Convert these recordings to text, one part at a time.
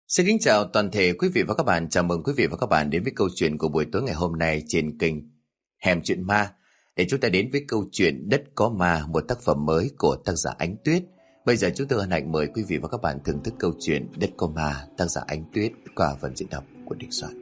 Xin kính chào toàn thể quý vị và các bạn. Chào mừng quý vị và các bạn đến với câu chuyện của buổi tối ngày hôm nay trên kênh Hẻm Chuyện Ma. Để chúng ta đến với câu chuyện Đất Có Ma, một tác phẩm mới của tác giả Ánh Tuyết. Bây giờ chúng tôi hân hạnh mời quý vị và các bạn thưởng thức câu chuyện Đất Có Ma, tác giả Ánh Tuyết qua phần diễn đọc của Đình Soạn.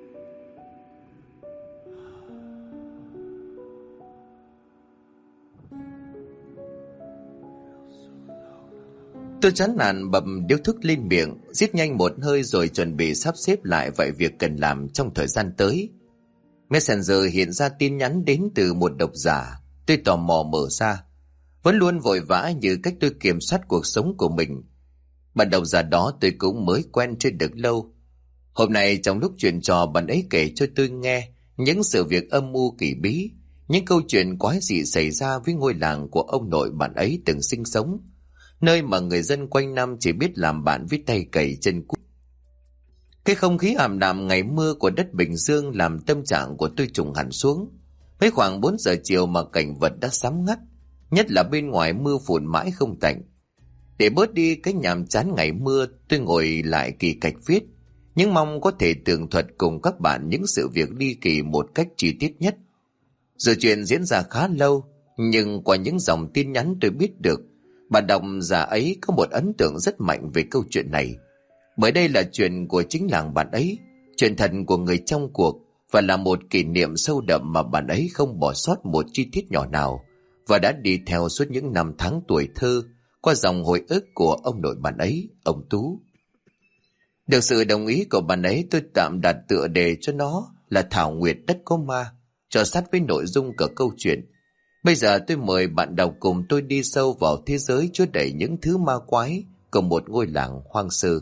Tôi chán nản bầm điếu thuốc lên miệng, rít nhanh một hơi rồi chuẩn bị sắp xếp lại vài việc cần làm trong thời gian tới. Messenger hiện ra tin nhắn đến từ một độc giả. Tôi tò mò mở ra. Vẫn luôn vội vã như cách tôi kiểm soát cuộc sống của mình. Bạn độc giả đó tôi cũng mới quen chưa được lâu. Hôm nay trong lúc chuyện trò, bạn ấy kể cho tôi nghe những sự việc âm mưu kỳ bí, những câu chuyện quái dị xảy ra với ngôi làng của ông nội bạn ấy từng sinh sống, nơi mà người dân quanh năm chỉ biết làm bạn với tay cày chân cút. Cái không khí ảm đạm ngày mưa của đất Bình Dương làm tâm trạng của tôi trùng hẳn xuống. Mới khoảng 4 giờ chiều mà cảnh vật đã sám ngắt, nhất là bên ngoài mưa phùn mãi không tạnh. Để bớt đi cái nhàm chán ngày mưa, tôi ngồi lại kỳ cạch viết, nhưng mong có thể tường thuật cùng các bạn những sự việc ly kỳ một cách chi tiết nhất. Giờ chuyện diễn ra khá lâu, nhưng qua những dòng tin nhắn tôi biết được bà độc giả ấy có một ấn tượng rất mạnh về câu chuyện này. Bởi đây là chuyện của chính làng bạn ấy, chuyện thật của người trong cuộc, và là một kỷ niệm sâu đậm mà bạn ấy không bỏ sót một chi tiết nhỏ nào, và đã đi theo suốt những năm tháng tuổi thơ qua dòng hồi ức của ông nội bạn ấy, ông Tú. Được sự đồng ý của bạn ấy, tôi tạm đặt tựa đề cho nó là Thảo Nguyệt Đất Có Ma, cho sát với nội dung của câu chuyện. Bây giờ tôi mời bạn đọc cùng tôi đi sâu vào thế giới chứa đầy những thứ ma quái của một ngôi làng hoang sơ.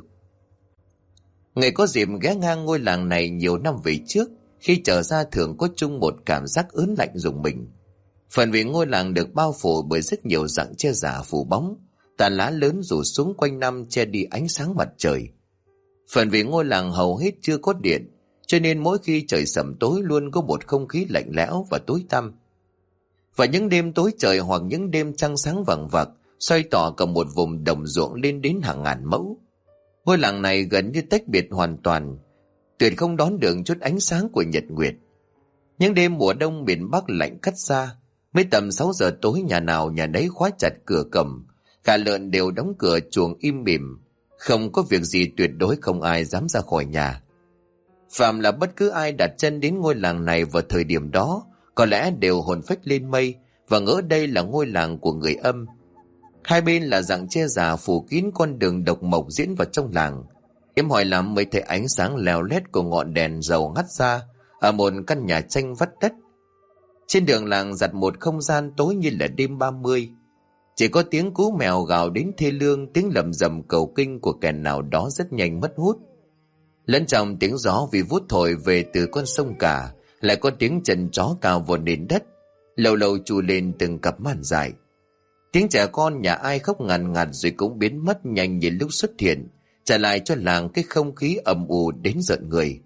Người có dịp ghé ngang ngôi làng này nhiều năm về trước, khi trở ra thường có chung một cảm giác ớn lạnh rùng mình. Phần vì ngôi làng được bao phủ bởi rất nhiều dạng che giả phủ bóng, tàn lá lớn rủ xuống quanh năm che đi ánh sáng mặt trời. Phần vì ngôi làng hầu hết chưa có điện, cho nên mỗi khi trời sẩm tối luôn có một không khí lạnh lẽo và tối tăm. Và những đêm tối trời hoặc những đêm trăng sáng vằng vặc xoay tỏ cả một vùng đồng ruộng lên đến hàng ngàn mẫu. Ngôi làng này gần như tách biệt hoàn toàn, tuyệt không đón được chút ánh sáng của nhật nguyệt. Những đêm mùa đông miền Bắc lạnh cắt xa, mấy tầm 6 giờ tối nhà nào nhà nấy khóa chặt cửa cầm, gà lợn đều đóng cửa chuồng im mỉm, không có việc gì, tuyệt đối không ai dám ra khỏi nhà. Phạm là bất cứ ai đặt chân đến ngôi làng này vào thời điểm đó có lẽ đều hồn phách lên mây và ngỡ đây là ngôi làng của người âm. Hai bên là dạng che giả phủ kín con đường độc mộc diễn vào trong làng. Em hỏi lắm mới thấy ánh sáng leo lét của ngọn đèn dầu ngắt ra ở một căn nhà tranh vắt đất. Trên đường làng giặt một không gian tối như là đêm 30. Chỉ có tiếng cú mèo gào đến thê lương, tiếng lầm rầm cầu kinh của kẻ nào đó rất nhanh mất hút. Lẫn trong tiếng gió vì vút thổi về từ con sông cả, lại có tiếng chân chó cào vào nền đất, lâu lâu trù lên từng cặp màn dài. Tiếng trẻ con nhà ai khóc ngàn ngạt rồi cũng biến mất nhanh như lúc xuất hiện, trả lại cho làng cái không khí ầm ù đến rợn người.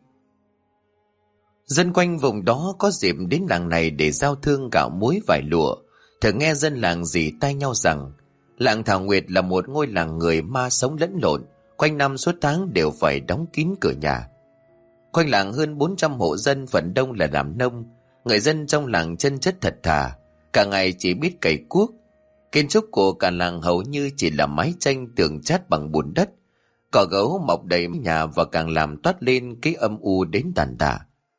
Dân quanh vùng đó có dịp đến làng này để giao thương gạo muối vải lụa, thường nghe dân làng rỉ tai nhau rằng làng Thảo Nguyệt là một ngôi làng người ma sống lẫn lộn, quanh năm suốt tháng đều phải đóng kín cửa nhà. Quanh làng hơn 400 hộ dân, phần đông là làm nông. Người dân trong làng chân chất thật thà, cả ngày chỉ biết cày cuốc. Kiến trúc của cả làng hầu như chỉ là mái tranh tường chát bằng bùn đất, cỏ gấu mọc đầy nhà và càng làm toát lên cái âm u đến tàn tạ.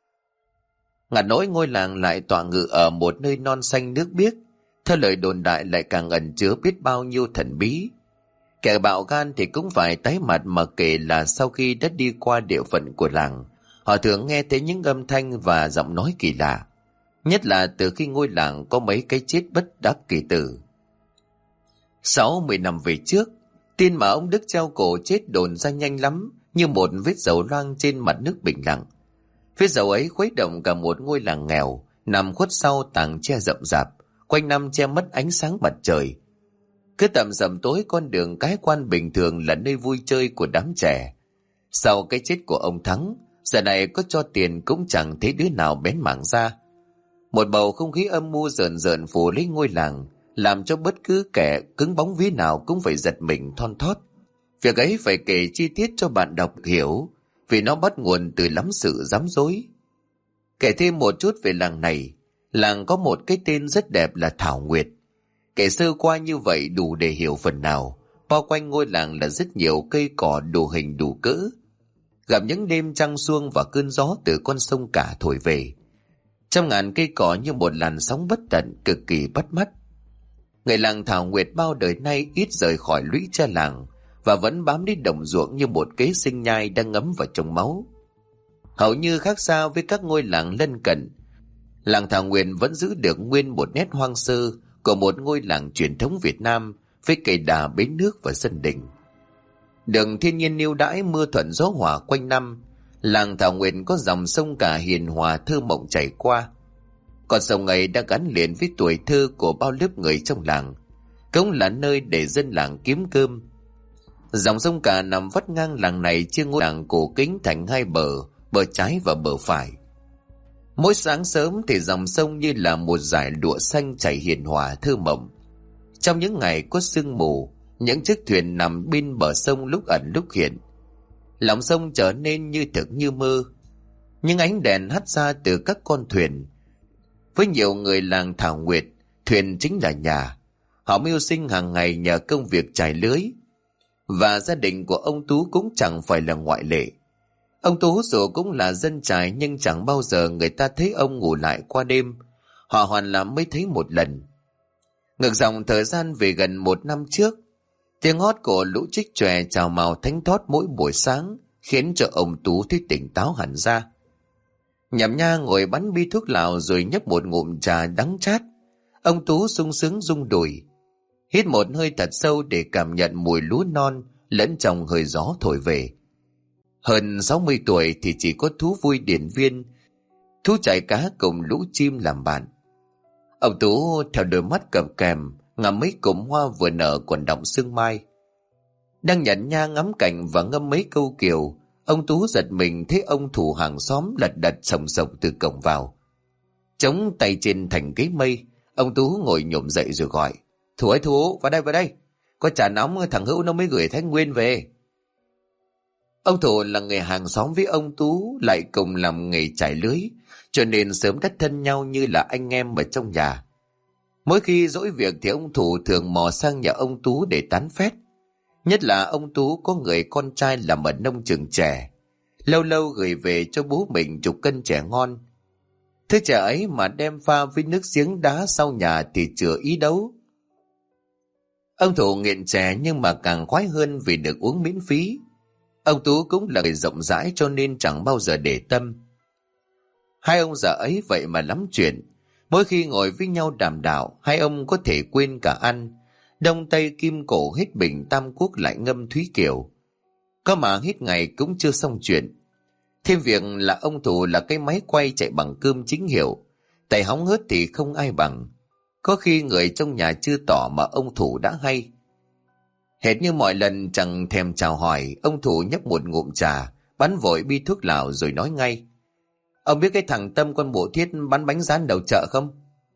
Ngặt nỗi ngôi làng lại tọa ngự ở một nơi non xanh nước biếc, theo lời đồn đại lại càng ẩn chứa biết bao nhiêu thần bí. Kẻ bạo gan thì cũng phải tái mặt mà kể là sau khi đã đi qua địa phận của làng, họ thường nghe thấy những âm thanh và giọng nói kỳ lạ, nhất là từ khi ngôi làng có mấy cái chết bất đắc kỳ tử. 60 năm về trước, tin mà ông Đức treo cổ chết đồn ra nhanh lắm, như một vết dầu loang trên mặt nước bình lặng. Vết dầu ấy khuấy động cả một ngôi làng nghèo, nằm khuất sau tàng tre rậm rạp, quanh năm che mất ánh sáng mặt trời. Cứ tầm rằm tối, con đường cái quan bình thường là nơi vui chơi của đám trẻ. Sau cái chết của ông Thắng, giờ này có cho tiền cũng chẳng thấy đứa nào bén mảng ra. Một bầu không khí âm mưu rợn rợn phủ lấy ngôi làng, làm cho bất cứ kẻ cứng bóng vía nào cũng phải giật mình thon thót. Việc ấy phải kể chi tiết cho bạn đọc hiểu, vì nó bắt nguồn từ lắm sự rắm rối. Kể thêm một chút về làng này. Làng có một cái tên rất đẹp là Thảo Nguyệt. Kể sơ qua như vậy đủ để hiểu phần nào. Bao quanh ngôi làng là rất nhiều cây cỏ đủ hình đủ cỡ. Gặp những đêm trăng suông và cơn gió từ con sông cả thổi về. Trăm ngàn cây cỏ như một làn sóng bất tận, cực kỳ bắt mắt. Người làng Thảo Nguyệt bao đời nay ít rời khỏi lũy tre làng và vẫn bám đến đồng ruộng như một kế sinh nhai đang ngấm vào trong máu. Hầu như khác xa với các ngôi làng lân cận, làng Thảo Nguyệt vẫn giữ được nguyên một nét hoang sơ của một ngôi làng truyền thống Việt Nam với cây đà, bến nước và sân đình. Được thiên nhiên ưu đãi, mưa thuận gió hòa quanh năm, làng Thảo Nguyệt có dòng sông cả hiền hòa thơ mộng chảy qua. Con sông ấy đã gắn liền với tuổi thơ của bao lớp người trong làng, cũng là nơi để dân làng kiếm cơm. Dòng sông cả nằm vắt ngang làng này, chia ngôi làng cổ kính thành hai bờ, bờ trái và bờ phải. Mỗi sáng sớm thì dòng sông như là một dải lụa xanh chảy hiền hòa thơ mộng. Trong những ngày có sương mù, những chiếc thuyền nằm bên bờ sông lúc ẩn lúc hiện. Lòng sông trở nên như thực như mơ. Những ánh đèn hắt ra từ các con thuyền. Với nhiều người làng Thảo Nguyệt, thuyền chính là nhà. Họ mưu sinh hàng ngày nhờ công việc chài lưới. Và gia đình của ông Tú cũng chẳng phải là ngoại lệ. Ông Tú dù cũng là dân chài nhưng chẳng bao giờ người ta thấy ông ngủ lại qua đêm. Họ hoàn làm mới thấy một lần. Ngược dòng thời gian về gần 1 năm trước, tiếng hót của lũ trích chòe chào mào thánh thót mỗi buổi sáng khiến cho ông Tú thấy tỉnh táo hẳn ra. Nhậm Nha ngồi bắn bi thuốc lào rồi nhấp một ngụm trà đắng chát. Ông Tú sung sướng rung đùi, hít một hơi thật sâu để cảm nhận mùi lúa non lẫn trong hơi gió thổi về. Hơn 60 tuổi thì chỉ có thú vui điển viên, thú chài cá cùng lũ chim làm bạn. Ông Tú theo đôi mắt cập kèm ngắm mấy cụm hoa vừa nở còn đọng sương mai. Đang nhẫn nha ngắm cảnh và ngâm mấy câu kiều, ông Tú giật mình thấy ông thủ hàng xóm lật đật sồng sộc từ cổng vào. Chống tay trên thành ghế mây, ông Tú ngồi nhổm dậy rồi gọi: "Thủ ơi Thủ, vào đây, có trà nóng thằng Hữu nó mới gửi Thanh Nguyên về." Ông Thủ là người hàng xóm với ông Tú, lại cùng làm nghề chài lưới, cho nên sớm đã thân nhau như là anh em ở trong nhà. Mỗi khi dỗi việc thì ông Thủ thường mò sang nhà ông Tú để tán phét. Nhất là ông Tú có người con trai làm ở nông trường chè, lâu lâu gửi về cho bố mình chục cân chè ngon. Thứ chè ấy mà đem pha với nước giếng đá sau nhà thì chừa ý đấu. Ông Thủ nghiện chè nhưng mà càng khoái hơn vì được uống miễn phí. Ông Tú cũng là người rộng rãi cho nên chẳng bao giờ để tâm. Hai ông già ấy vậy mà lắm chuyện. Mỗi khi ngồi với nhau đàm đạo, hai ông có thể quên cả ăn. Đông tây kim cổ hết bình tam quốc lại ngâm thúy kiều. Có mà hết ngày cũng chưa xong chuyện. Thêm việc là ông Thủ là cái máy quay chạy bằng cơm chính hiệu. Tay hóng hớt thì không ai bằng. Có khi người trong nhà chưa tỏ mà ông Thủ đã hay. Hệt như mọi lần chẳng thèm chào hỏi, ông Thủ nhấp một ngụm trà, bắn vội bi thuốc lào rồi nói ngay: "Ông biết cái thằng Tâm con bộ thiết bán bánh rán đầu chợ không?"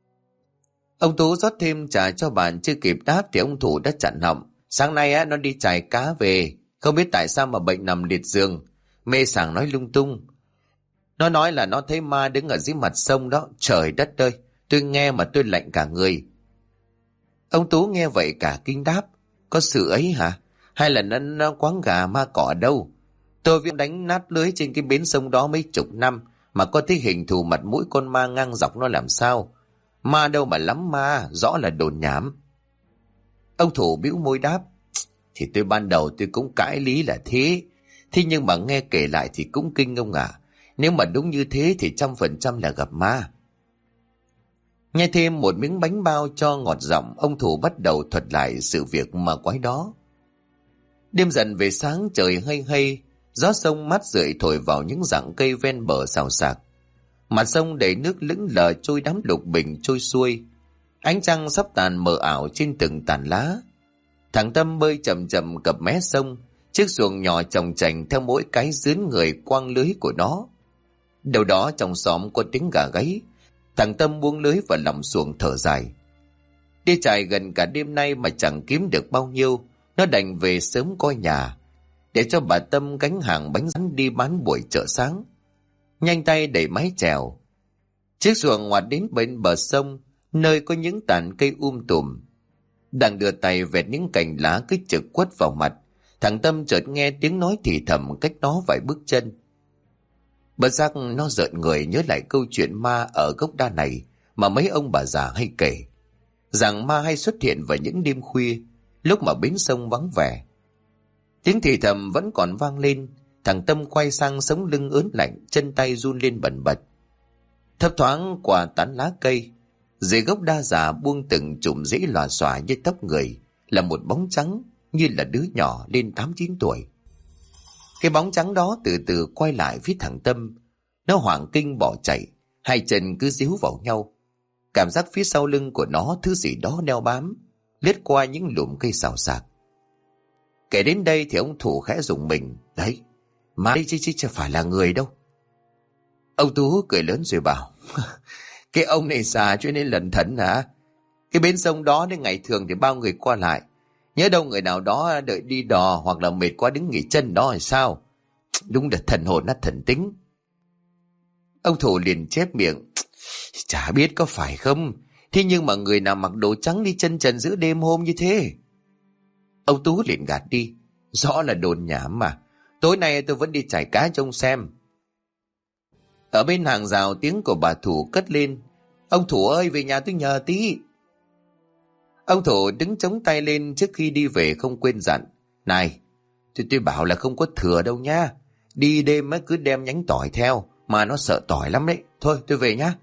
Ông Tú rót thêm trà cho bạn, chưa kịp đáp thì ông Thủ đã chặn họng: "Sáng nay nó đi chài cá về, không biết tại sao mà bệnh nằm liệt giường, mê sảng nói lung tung. Nó nói là nó thấy ma đứng ở dưới mặt sông đó. Trời đất ơi, tôi nghe mà tôi lạnh cả người." Ông Tú nghe vậy cả kinh đáp: "Có sự ấy hả? Hay là nó quáng gà ma cỏ đâu? Tôi viết đánh nát lưới trên cái bến sông đó mấy chục năm mà có thấy hình thù mặt mũi con ma ngang dọc nó làm sao? Ma đâu mà lắm ma, rõ là đồn nhảm." Ông Thủ bĩu môi đáp: "Thì tôi ban đầu tôi cũng cãi lý là thế. Thế nhưng mà nghe kể lại thì cũng kinh ông ạ. Nếu mà đúng như thế thì 100% là gặp ma." Nghe thêm một miếng bánh bao cho ngọt giọng, ông Thủ bắt đầu thuật lại sự việc ma quái đó. Đêm dần về sáng, trời hay hay, gió sông mát rượi thổi vào những rặng cây ven bờ xào xạc. Mặt sông đầy nước lững lờ trôi đám lục bình trôi xuôi. Ánh trăng sắp tàn mờ ảo trên từng tàn lá. Thằng Tâm bơi chậm chậm cập mé sông, chiếc xuồng nhỏ chồng chành theo mỗi cái dướn người quăng lưới của nó. Đâu đó trong xóm có tiếng gà gáy. Thằng Tâm buông lưới và lòng xuồng thở dài. Đi chài gần cả đêm nay mà chẳng kiếm được bao nhiêu, nó đành về sớm coi nhà, để cho bà Tâm gánh hàng bánh rán đi bán buổi chợ sáng. Nhanh tay đẩy mái chèo. Chiếc xuồng ngoặt đến bên bờ sông, nơi có những tàn cây tùm. Đang đưa tay vẹt những cành lá cứ trực quất vào mặt, thằng Tâm chợt nghe tiếng nói thì thầm cách đó vài bước chân. Bất giác nó rợn người nhớ lại câu chuyện ma ở gốc đa này mà mấy ông bà già hay kể, rằng ma hay xuất hiện vào những đêm khuya, lúc mà bến sông vắng vẻ. Tiếng thì thầm vẫn còn vang lên. Thằng Tâm quay sang, sống lưng ớn lạnh, chân tay run lên bần bật. Thấp thoáng qua tán lá cây, dưới gốc đa già buông từng chùm rễ lòa xòa như tóc người, là một bóng trắng như là đứa nhỏ lên 8-9 tuổi. Cái bóng trắng đó từ từ quay lại phía thằng Tâm. Nó hoảng kinh bỏ chạy, hai chân cứ díu vào nhau. Cảm giác phía sau lưng của nó thứ gì đó đeo bám, lướt qua những lùm cây xào xạc. Kể đến đây thì ông Thủ khẽ rùng mình. Đấy, mà đây chứ phải là người đâu. Ông Tú cười lớn rồi bảo, cái ông này già cho nên lẩn thẩn hả? Cái bến sông đó đến ngày thường thì bao người qua lại, nhớ đâu người nào đó đợi đi đò hoặc là mệt quá đứng nghỉ chân đó hay sao? Đúng là thần hồn nát thần tính. Ông Thủ liền chép miệng, chả biết có phải không, thế nhưng mà người nào mặc đồ trắng đi chân trần giữa đêm hôm như thế? Ông Tú liền gạt đi, rõ là đồn nhảm mà, tối nay tôi vẫn đi chải cá trông xem. Ở bên hàng rào tiếng của bà Thủ cất lên, ông Thủ ơi, về nhà tôi nhờ tí. Ông Thủ đứng chống tay lên trước khi đi về, không quên dặn, này, tôi bảo là không có thừa đâu nha, đi đêm mới cứ đem nhánh tỏi theo, mà nó sợ tỏi lắm đấy, thôi tôi về nhá.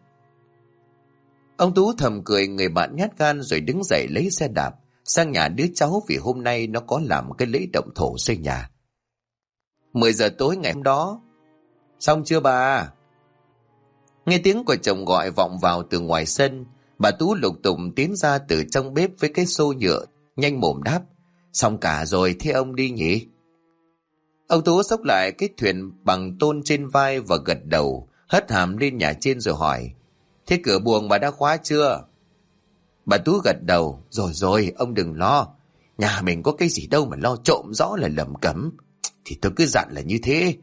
Ông Tú thầm cười người bạn nhát gan, rồi đứng dậy lấy xe đạp sang nhà đứa cháu, vì hôm nay nó có làm cái lễ động thổ xây nhà. 10 giờ tối ngày hôm đó. Xong chưa bà? Nghe tiếng của chồng gọi vọng vào từ ngoài sân. Bà Tú lục tục tiến ra từ trong bếp với cái xô nhựa, nhanh mồm đáp, xong cả rồi, thế ông đi nhỉ? Ông Tú xốc lại cái thuyền bằng tôn trên vai và gật đầu, hất hàm lên nhà trên rồi hỏi, thế cửa buồng bà đã khóa chưa? Bà Tú gật đầu, rồi ông đừng lo, nhà mình có cái gì đâu mà lo trộm, rõ là lầm cấm, thì tôi cứ dặn là như thế.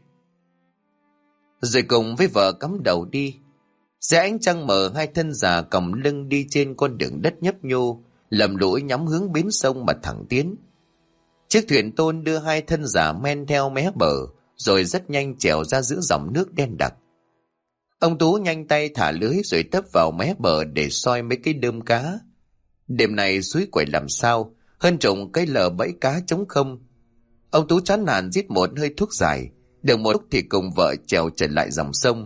Rồi cùng với vợ cắm đầu đi. Dưới ánh trăng mờ, hai thân già còng lưng đi trên con đường đất nhấp nhô, lầm lũi nhắm hướng bến sông mà thẳng tiến. Chiếc thuyền tôn đưa hai thân già men theo mé bờ, rồi rất nhanh trèo ra giữa dòng nước đen đặc. Ông Tú nhanh tay thả lưới rồi tấp vào mé bờ để soi mấy cái đơm cá. Đêm này suối quẩy làm sao, hơn trồng cái lờ bẫy cá trống không. Ông Tú chán nản rít một hơi thuốc dài, được một lúc thì cùng vợ trèo trở lại dòng sông.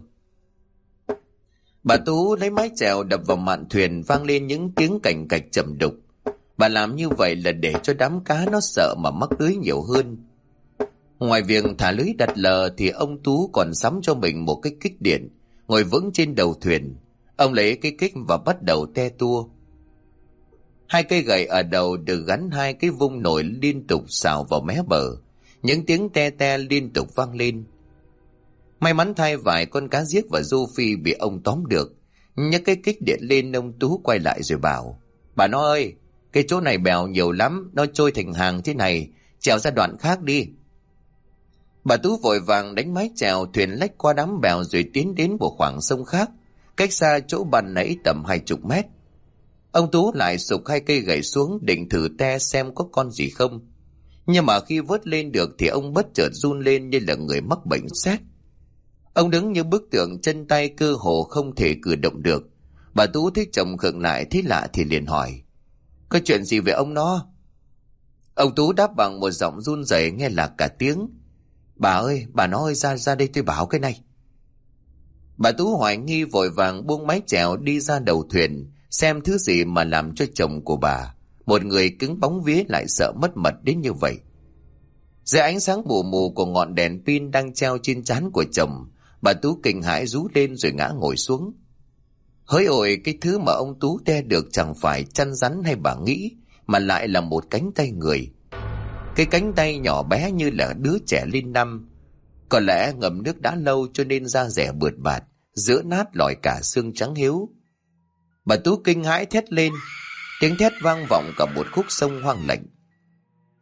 Bà Tú lấy mái chèo đập vào mạn thuyền, vang lên những tiếng cành cạch trầm đục. Bà làm như vậy là để cho đám cá nó sợ mà mắc lưới nhiều hơn. Ngoài việc thả lưới đặt lờ thì ông Tú còn sắm cho mình một cái kích điện, ngồi vững trên đầu thuyền. Ông lấy cái kích và bắt đầu te tua. Hai cây gậy ở đầu được gắn hai cái vung nổi liên tục xào vào mé bờ. Những tiếng te te liên tục vang lên. May mắn thay vài con cá giếc và rô phi bị ông tóm được. Nhấc cái kích điện lên, ông Tú quay lại rồi bảo, bà nó ơi, cái chỗ này bèo nhiều lắm, nó trôi thành hàng thế này, chèo ra đoạn khác đi. Bà Tú vội vàng đánh mái chèo, thuyền lách qua đám bèo rồi tiến đến một khoảng sông khác, cách xa chỗ bàn nãy tầm 20 mét. Ông Tú lại sục hai cây gậy xuống định thử te xem có con gì không. Nhưng mà khi vớt lên được thì ông bất chợt run lên như là người mắc bệnh sét. Ông đứng như bức tượng, chân tay cơ hồ không thể cử động được. Bà Tú thấy chồng khựng lại thấy lạ thì liền hỏi, có chuyện gì về ông nó? Ông Tú đáp bằng một giọng run rẩy nghe lạc cả tiếng, bà ơi, bà nó ơi, ra đây tôi bảo cái này. Bà Tú hoài nghi vội vàng buông mái chèo đi ra đầu thuyền, xem thứ gì mà làm cho chồng của bà, một người cứng bóng vía, lại sợ mất mật đến như vậy. Dưới ánh sáng mù mù của ngọn đèn pin đang treo trên trán của chồng, bà Tú kinh hãi rú lên rồi ngã ngồi xuống. Hỡi ôi, cái thứ mà ông Tú te được chẳng phải chăn rắn hay bà nghĩ, mà lại là một cánh tay người. Cái cánh tay nhỏ bé như là đứa trẻ lên năm. Có lẽ ngầm nước đã lâu cho nên da dẻ bượt bạt, giữa nát lòi cả xương trắng hiếu. Bà Tú kinh hãi thét lên, tiếng thét vang vọng cả một khúc sông hoang lạnh.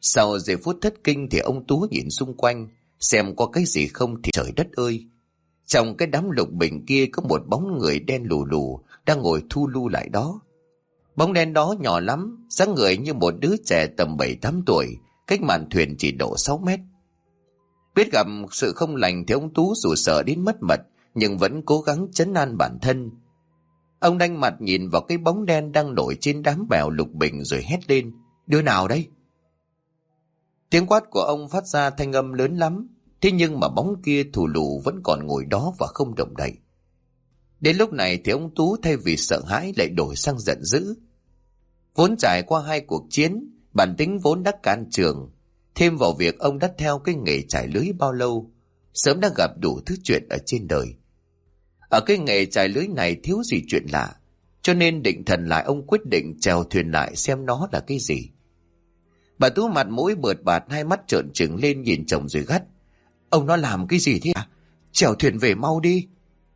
Sau giây phút thất kinh thì ông Tú nhìn xung quanh, xem có cái gì không thì trời đất ơi. Trong cái đám lục bình kia có một bóng người đen lù lù đang ngồi thu lu lại đó. Bóng đen đó nhỏ lắm, dáng người như một đứa trẻ tầm 7-8 tuổi, cách mạn thuyền chỉ độ 6 mét. Biết gặp sự không lành thì ông Tú dù sợ đến mất mật, nhưng vẫn cố gắng trấn an bản thân. Ông đanh mặt nhìn vào cái bóng đen đang nổi trên đám bèo lục bình rồi hét lên: "Đứa nào đây?" Tiếng quát của ông phát ra thanh âm lớn lắm, thế nhưng mà bóng kia thù lù vẫn còn ngồi đó và không động đậy. Đến lúc này thì ông Tú thay vì sợ hãi lại đổi sang giận dữ. Vốn trải qua 2 cuộc chiến, bản tính vốn đã can trường, thêm vào việc ông đã theo cái nghề trải lưới bao lâu, sớm đã gặp đủ thứ chuyện ở trên đời. Ở cái nghề trải lưới này thiếu gì chuyện lạ, cho nên định thần lại ông quyết định chèo thuyền lại xem nó là cái gì. Bà Tú mặt mũi bợt bạt, 2 mắt trợn trừng lên nhìn chồng rồi gắt: "Ông nó làm cái gì thế à? Chèo thuyền về mau đi!"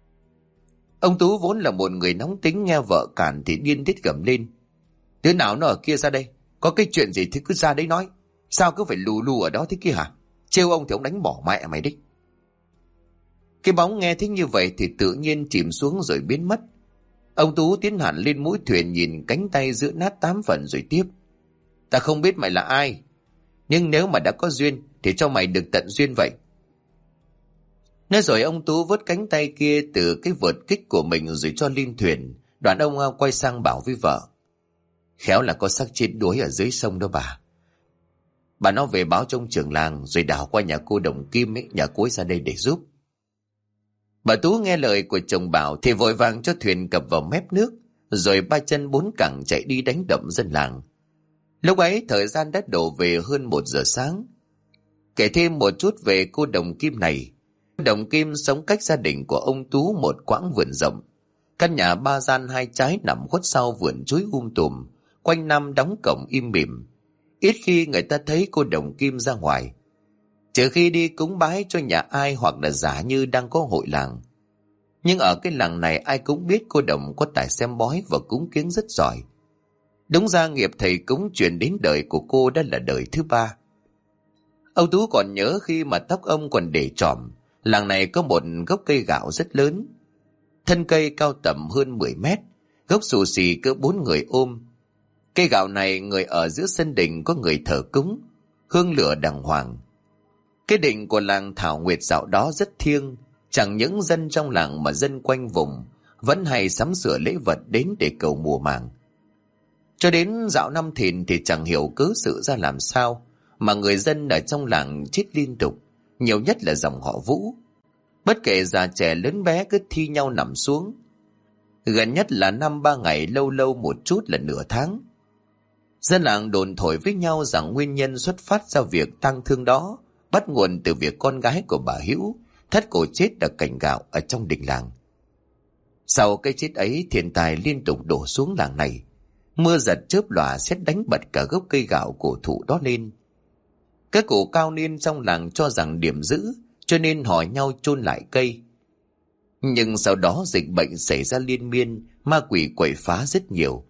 Ông Tú vốn là một người nóng tính, nghe vợ cản thì điên tiết gầm lên: "Đứa nào nó ở kia ra đây, có cái chuyện gì thì cứ ra đấy nói, sao cứ phải lù lù ở đó thế kia hả? Trêu ông thì ông đánh bỏ mẹ mày đi." Cái bóng nghe thấy như vậy thì tự nhiên chìm xuống rồi biến mất. Ông Tú tiến hẳn lên mũi thuyền, nhìn cánh tay giữa nát 8 phần rồi tiếp: "Ta không biết mày là ai, nhưng nếu mà đã có duyên thì cho mày được tận duyên vậy." Nói rồi ông Tú vớt cánh tay kia từ cái vợt kích của mình rồi cho lên thuyền. Đoạn ông quay sang bảo với vợ: "Khéo là có xác chết đuối ở dưới sông đó bà. Bà nó về báo trong trường làng rồi đào qua nhà cô Đồng Kim ấy, nhà cô ấy ra đây để giúp." Bà Tú nghe lời của chồng bảo thì vội vàng cho thuyền cập vào mép nước, rồi 3 chân 4 cẳng chạy đi đánh đập dân làng. Lúc ấy thời gian đã đổ về hơn 1 giờ sáng. Kể thêm một chút về cô Đồng Kim này. Đồng Kim sống cách gia đình của ông Tú một quãng vườn rộng. Căn nhà 3 gian 2 trái nằm khuất sau vườn chuối tùm, quanh năm đóng cổng im mỉm. Ít khi người ta thấy cô Đồng Kim ra ngoài, trừ khi đi cúng bái cho nhà ai hoặc là giả như đang có hội làng. Nhưng ở cái làng này ai cũng biết cô Đồng có tài xem bói và cúng kiếng rất giỏi. Đúng ra nghiệp thầy cúng truyền đến đời của cô đã là đời thứ 3. Ông Tú còn nhớ khi mà tóc ông còn để trọm, làng này có một gốc cây gạo rất lớn. Thân cây cao tầm hơn 10 mét, gốc xù xì cỡ 4 người ôm. Cây gạo này người ở giữa sân đình có người thờ cúng, hương lửa đàng hoàng. Cái đình của làng Thảo Nguyệt dạo đó rất thiêng, chẳng những dân trong làng mà dân quanh vùng vẫn hay sắm sửa lễ vật đến để cầu mùa màng. Cho đến dạo năm Thìn thì chẳng hiểu cớ sự ra làm sao mà người dân ở trong làng chết liên tục, nhiều nhất là dòng họ Vũ. Bất kể già trẻ lớn bé cứ thi nhau nằm xuống. Gần nhất là 5-3 ngày, lâu lâu một chút là nửa tháng. Dân làng đồn thổi với nhau rằng nguyên nhân xuất phát ra việc tang thương đó bắt nguồn từ việc con gái của bà Hữu thắt cổ chết ở cành gạo ở trong đình làng. Sau cái chết ấy, thiên tai liên tục đổ xuống làng này. Mưa giật chớp lòa sét đánh bật cả gốc cây gạo cổ thụ đó lên. Các cụ cao niên trong làng cho rằng điểm dữ, cho nên hỏi nhau chôn lại cây. Nhưng sau đó dịch bệnh xảy ra liên miên, ma quỷ quậy phá rất nhiều.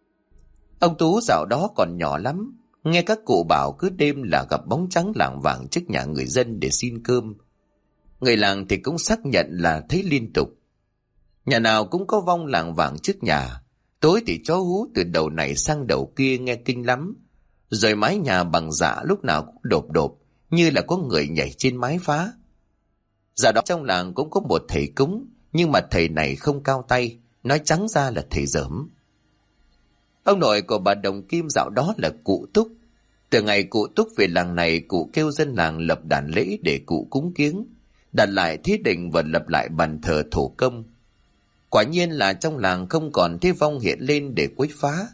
Ông Tú dạo đó còn nhỏ lắm, nghe các cụ bảo cứ đêm là gặp bóng trắng lảng vảng trước nhà người dân để xin cơm. Người làng thì cũng xác nhận là thấy liên tục. Nhà nào cũng có vong lảng vảng trước nhà. Tối thì chó hú từ đầu này sang đầu kia nghe kinh lắm. Rồi mái nhà bằng dạ lúc nào cũng đột đột, như là có người nhảy trên mái phá. Dạ đó trong làng cũng có một thầy cúng, nhưng mà thầy này không cao tay, nói trắng ra là thầy dởm. Ông nội của bà Đồng Kim dạo đó là cụ Túc. Từ ngày cụ Túc về làng này, cụ kêu dân làng lập đàn lễ để cụ cúng kiếng, đặt lại thí định và lập lại bàn thờ thổ công. Quả nhiên là trong làng không còn thế vong hiện lên để quấy phá.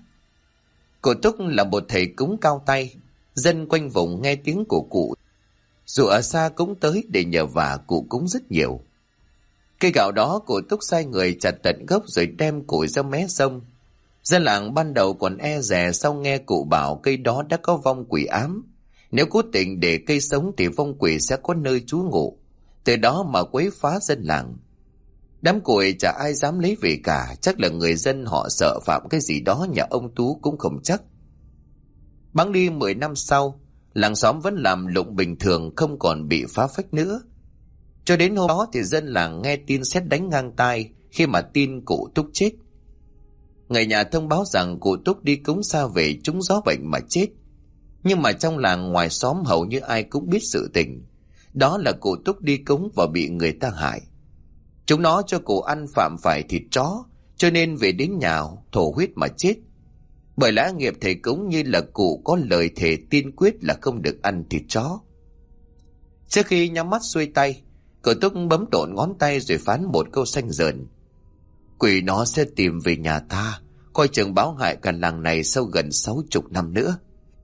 Cụ Túc là một thầy cúng cao tay, dân quanh vùng nghe tiếng của cụ, dù ở xa cũng tới để nhờ vả cụ cúng rất nhiều. Cây gạo đó cụ Túc sai người chặt tận gốc rồi đem củi ra mé sông. Dân làng ban đầu còn e dè, sau nghe cụ bảo cây đó đã có vong quỷ ám. Nếu cố tình để cây sống thì vong quỷ sẽ có nơi trú ngụ, từ đó mà quấy phá dân làng. Đám củi chả ai dám lấy về cả, chắc là người dân họ sợ phạm cái gì đó nhà ông Tú cũng không chắc. Bẵng đi 10 năm sau, Làng xóm vẫn làm lụng bình thường, không còn bị phá phách nữa. Cho đến hôm đó thì dân làng nghe tin sét đánh ngang tai khi mà tin cụ Túc chết. Người nhà thông báo rằng cụ Túc đi cúng xa về trúng gió bệnh mà chết. Nhưng mà trong làng ngoài xóm hầu như ai cũng biết sự tình. Đó là cụ Túc đi cúng và bị người ta hại. Chúng nó cho cụ ăn phạm phải thịt chó, cho nên về đến nhà thổ huyết mà chết. Bởi lẽ nghiệp thầy cúng như là cụ có lời thề tiên quyết là không được ăn thịt chó. Trước khi nhắm mắt xuôi tay, cụ Túc bấm độn ngón tay rồi phán một câu xanh dờn: quỷ nó sẽ tìm về nhà ta, coi chừng báo hại cả làng này sau gần 60 năm nữa.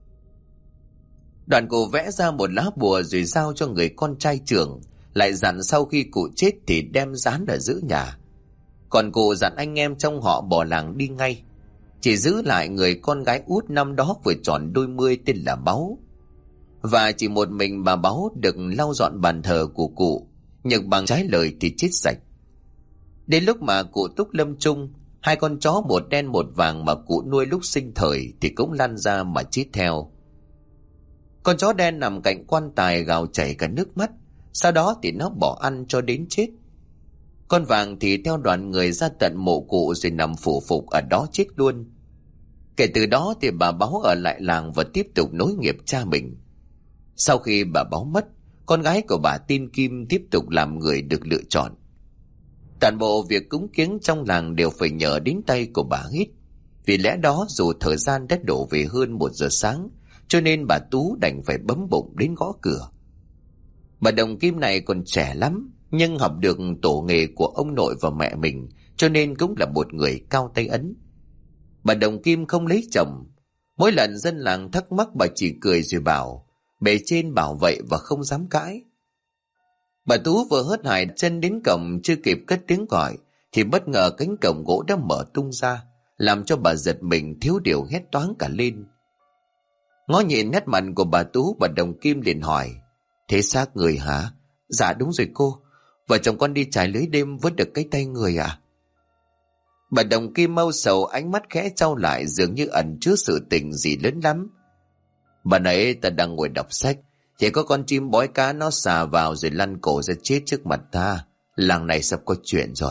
Đoàn cụ vẽ ra một lá bùa rồi giao cho người con trai trưởng, lại dặn sau khi cụ chết thì đem dán ở giữa nhà. Còn cụ dặn anh em trong họ bỏ làng đi ngay, chỉ giữ lại người con gái út năm đó vừa tròn đôi mươi tên là Báu. Và chỉ một mình bà Báu được lau dọn bàn thờ của cụ, nhưng bằng trái lời thì chết sạch. Đến lúc mà cụ Túc lâm chung, hai con chó một đen một vàng mà cụ nuôi lúc sinh thời thì cũng lăn ra mà chết theo. Con chó đen nằm cạnh quan tài gào chảy cả nước mắt, sau đó thì nó bỏ ăn cho đến chết. Con vàng thì theo đoàn người ra tận mộ cụ rồi nằm phủ phục ở đó chết luôn. Kể từ đó thì bà Báu ở lại làng và tiếp tục nối nghiệp cha mình. Sau khi bà Báu mất, con gái của bà Tin Kim tiếp tục làm người được lựa chọn. Toàn bộ việc cúng kiếng trong làng đều phải nhờ đến tay của bà Hít. Vì lẽ đó dù thời gian đã đổ về hơn 1 giờ sáng, cho nên bà Tú đành phải bấm bụng đến gõ cửa. Bà Đồng Kim này còn trẻ lắm, nhưng học được tổ nghề của ông nội và mẹ mình, cho nên cũng là một người cao tay ấn. Bà Đồng Kim không lấy chồng. Mỗi lần dân làng thắc mắc bà chỉ cười rồi bảo bề trên bảo vậy và không dám cãi. Bà Tú vừa hớt hải chân đến cổng, chưa kịp cất tiếng gọi thì bất ngờ cánh cổng gỗ đã mở tung ra, làm cho bà giật mình thiếu điều hét toáng cả lên. Ngó nhìn nét mặt của bà Tú, bà Đồng Kim liền hỏi: thế xác người hả? Dạ đúng rồi cô, vợ chồng con đi trải lưới đêm vớt được cái tay người à? Bà Đồng Kim mâu sầu, ánh mắt khẽ trao lại dường như ẩn chứa sự tình gì lớn lắm. Bà nãy ta đang ngồi đọc sách, chỉ có con chim bói cá nó xà vào rồi lăn cổ ra chết trước mặt ta. Làng này sắp có chuyện rồi.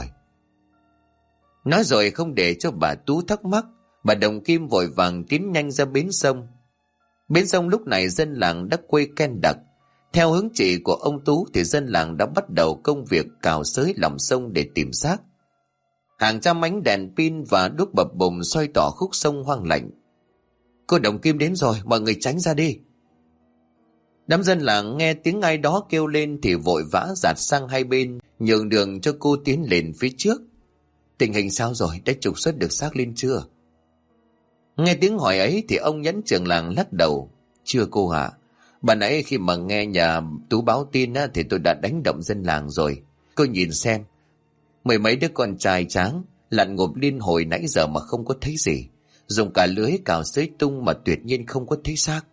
Nói rồi không để cho bà Tú thắc mắc, bà Đồng Kim vội vàng tiến nhanh ra bến sông. Bến sông lúc này dân làng đã quây ken đặc. Theo hướng chỉ của ông Tú thì dân làng đã bắt đầu công việc cào xới lòng sông để tìm xác. Hàng trăm ánh đèn pin và đuốc bập bùng soi tỏ khúc sông hoang lạnh. Cô Đồng Kim đến rồi, mọi người tránh ra đi. Đám dân làng nghe tiếng ai đó kêu lên thì vội vã dạt sang hai bên, nhường đường cho cô tiến lên phía trước. Tình hình sao rồi, đã trục xuất được xác lên chưa? Nghe tiếng hỏi ấy thì ông Nhẫn trưởng làng lắc đầu: chưa cô ạ. Bà nãy khi mà nghe nhà Tú báo tin thì tôi đã đánh động dân làng rồi. Cô nhìn xem, 10 mấy đứa con trai tráng lặn ngụp liên hồi nãy giờ mà không có thấy gì. Dùng cả lưới cào xới tung mà tuyệt nhiên không có thấy xác.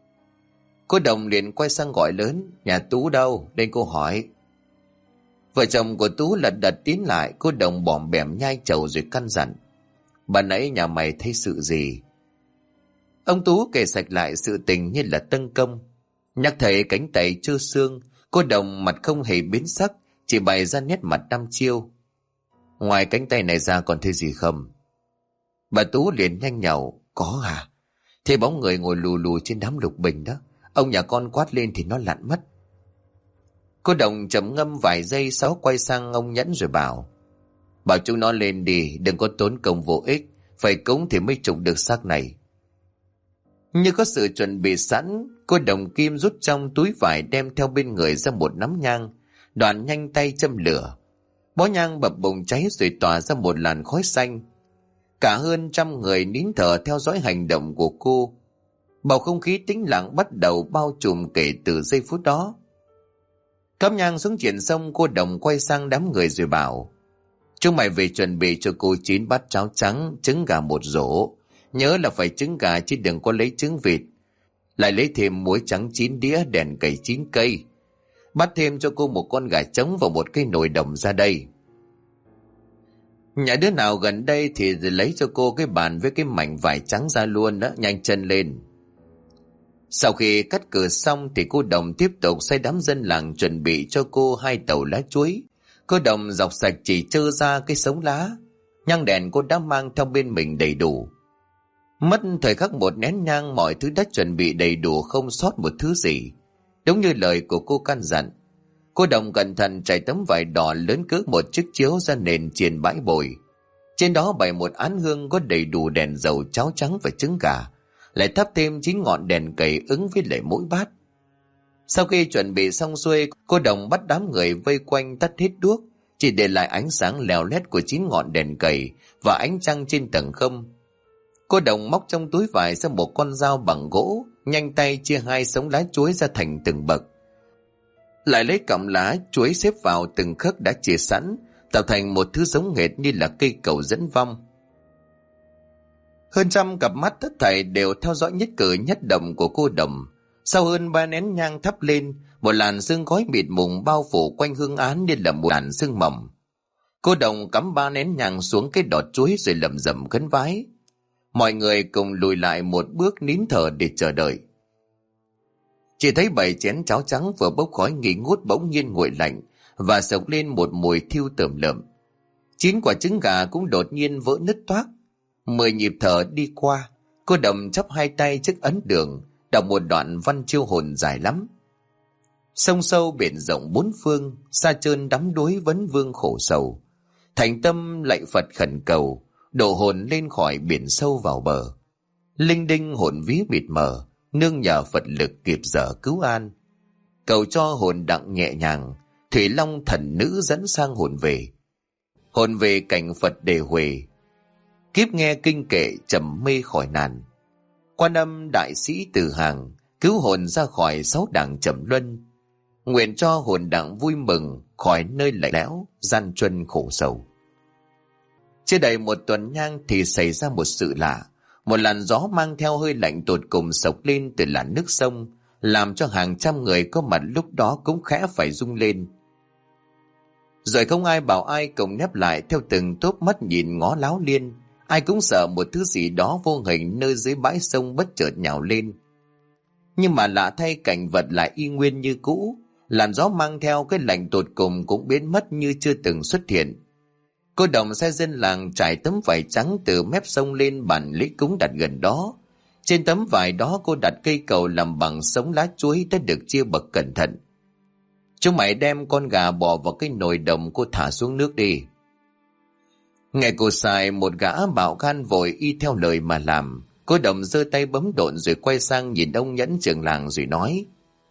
Cô Đồng liền quay sang gọi lớn: nhà Tú đâu? Đây cô hỏi. Vợ chồng của Tú lật đật tiến lại. Cô Đồng bòm bẻm nhai trầu rồi căn dặn: bà nãy nhà mày thấy sự gì? Ông Tú kể sạch lại sự tình như là tân công. Nhắc thấy cánh tay trơ xương, cô Đồng mặt không hề biến sắc, chỉ bày ra nét mặt đăm chiêu. Ngoài cánh tay này ra còn thấy gì không? Bà Tú liền nhanh nhảu: có à? Thế bóng người ngồi lù lù trên đám lục bình đó. Ông nhà con quát lên thì nó lặn mất. Cô Đồng trầm ngâm vài giây, sau quay sang ông Nhẫn rồi bảo: bảo chúng nó lên đi, đừng có tốn công vô ích, phải cúng thì mới trục được xác này. Như có sự chuẩn bị sẵn, cô Đồng Kim rút trong túi vải đem theo bên người ra một nắm nhang, đoạn nhanh tay châm lửa. Bó nhang bập bùng cháy rồi tỏa ra một làn khói xanh. Cả hơn 100 người nín thở theo dõi hành động của cô. Bầu không khí tĩnh lặng bắt đầu bao trùm kể từ giây phút đó. Cắm nhang xuống triển sông, cô Đồng quay sang đám người rồi bảo: chúng mày về chuẩn bị cho cô 9 bát cháo trắng, trứng gà 1 rổ. Nhớ là phải trứng gà chứ đừng có lấy trứng vịt. Lại lấy thêm muối trắng 9 đĩa, đèn cầy 9 cây. Bắt thêm cho cô một con gà trống và một cây nồi đồng ra đây. Nhà đứa nào gần đây thì lấy cho cô cái bàn với cái mảnh vải trắng ra luôn đó, nhanh chân lên. Sau khi cắt cử xong thì cô Đồng tiếp tục sai đám dân làng chuẩn bị cho cô 2 tàu lá chuối. Cô Đồng dọc sạch chỉ trơ ra cái sống lá. Nhang đèn cô đã mang theo bên mình đầy đủ. Mất thời khắc 1 nén nhang, mọi thứ đã chuẩn bị đầy đủ, không sót một thứ gì. Đúng như lời của cô căn dặn. Cô Đồng cẩn thận trải tấm vải đỏ lớn cỡ một chiếc chiếu ra nền triền bãi bồi. Trên đó bày một án hương có đầy đủ đèn dầu, cháo trắng và trứng gà, lại thắp thêm 9 ngọn đèn cầy ứng với lại mỗi bát. Sau khi chuẩn bị xong xuôi, cô Đồng bắt đám người vây quanh tắt hết đuốc, chỉ để lại ánh sáng leo lét của 9 ngọn đèn cầy và ánh trăng trên tầng không. Cô Đồng móc trong túi vải ra một con dao bằng gỗ, nhanh tay chia 2 sống lá chuối ra thành từng bậc. Lại lấy cọng lá chuối xếp vào từng khắc đã chia sẵn, tạo thành một thứ giống hệt như là cây cầu dẫn vong. Hơn 100 cặp mắt tất thảy đều theo dõi nhất cử nhất động của cô Đồng. Sau hơn 3 nén nhang thắp lên, một làn sương khói mịt mùng bao phủ quanh hương án như là một làn sương mỏng. Cô Đồng cắm 3 nén nhang xuống cái đọt chuối rồi lẩm bẩm khấn vái. Mọi người cùng lùi lại một bước nín thở để chờ đợi. Chỉ thấy 7 chén cháo trắng vừa bốc khói nghi ngút bỗng nhiên nguội lạnh và sộc lên một mùi thiêu tởm lợm. 9 quả trứng gà cũng đột nhiên vỡ nứt toác. 10 nhịp thở đi qua, cô Đồng chắp 2 tay trước ấn đường, đọc một đoạn văn chiêu hồn dài lắm. Sông sâu biển rộng 4 phương, xa trơn đắm đuối vấn vương khổ sầu. Thành tâm lạy Phật khẩn cầu, độ hồn lên khỏi biển sâu vào bờ. Linh đinh hồn ví mịt mờ, nương nhờ Phật lực kịp giờ cứu an. Cầu cho hồn đặng nhẹ nhàng, Thủy Long thần nữ dẫn sang hồn về. Hồn về cảnh Phật đề huề, kiếp nghe kinh kệ trầm mê khỏi nàn. Quan Âm đại sĩ từ hàng, cứu hồn ra khỏi 6 đảng trầm luân. Nguyện cho hồn đặng vui mừng, khỏi nơi lạnh lẽo gian truân khổ sầu. Chưa đầy 1 tuần nhang thì xảy ra một sự lạ. Một làn gió mang theo hơi lạnh tột cùng sộc lên từ làn nước sông, làm cho hàng trăm người có mặt lúc đó cũng khẽ phải rung lên. Rồi không ai bảo ai cùng nép lại theo từng tốp mắt nhìn ngó láo liên. Ai cũng sợ một thứ gì đó vô hình nơi dưới bãi sông bất chợt nhào lên. Nhưng mà lạ thay, cảnh vật lại y nguyên như cũ. Làn gió mang theo cái lạnh tột cùng cũng biến mất như chưa từng xuất hiện. Cô Đồng sai dân làng trải tấm vải trắng từ mép sông lên bàn lễ cúng đặt gần đó. Trên tấm vải đó cô đặt cây cầu làm bằng sống lá chuối đã được chia bậc cẩn thận. Chúng mày đem con gà bỏ vào cái nồi đồng cô thả xuống nước đi. Nghe cô xài, một gã bạo gan vội y theo lời mà làm. Cô Đồng giơ tay bấm độn rồi quay sang nhìn ông Nhẫn trưởng làng rồi nói: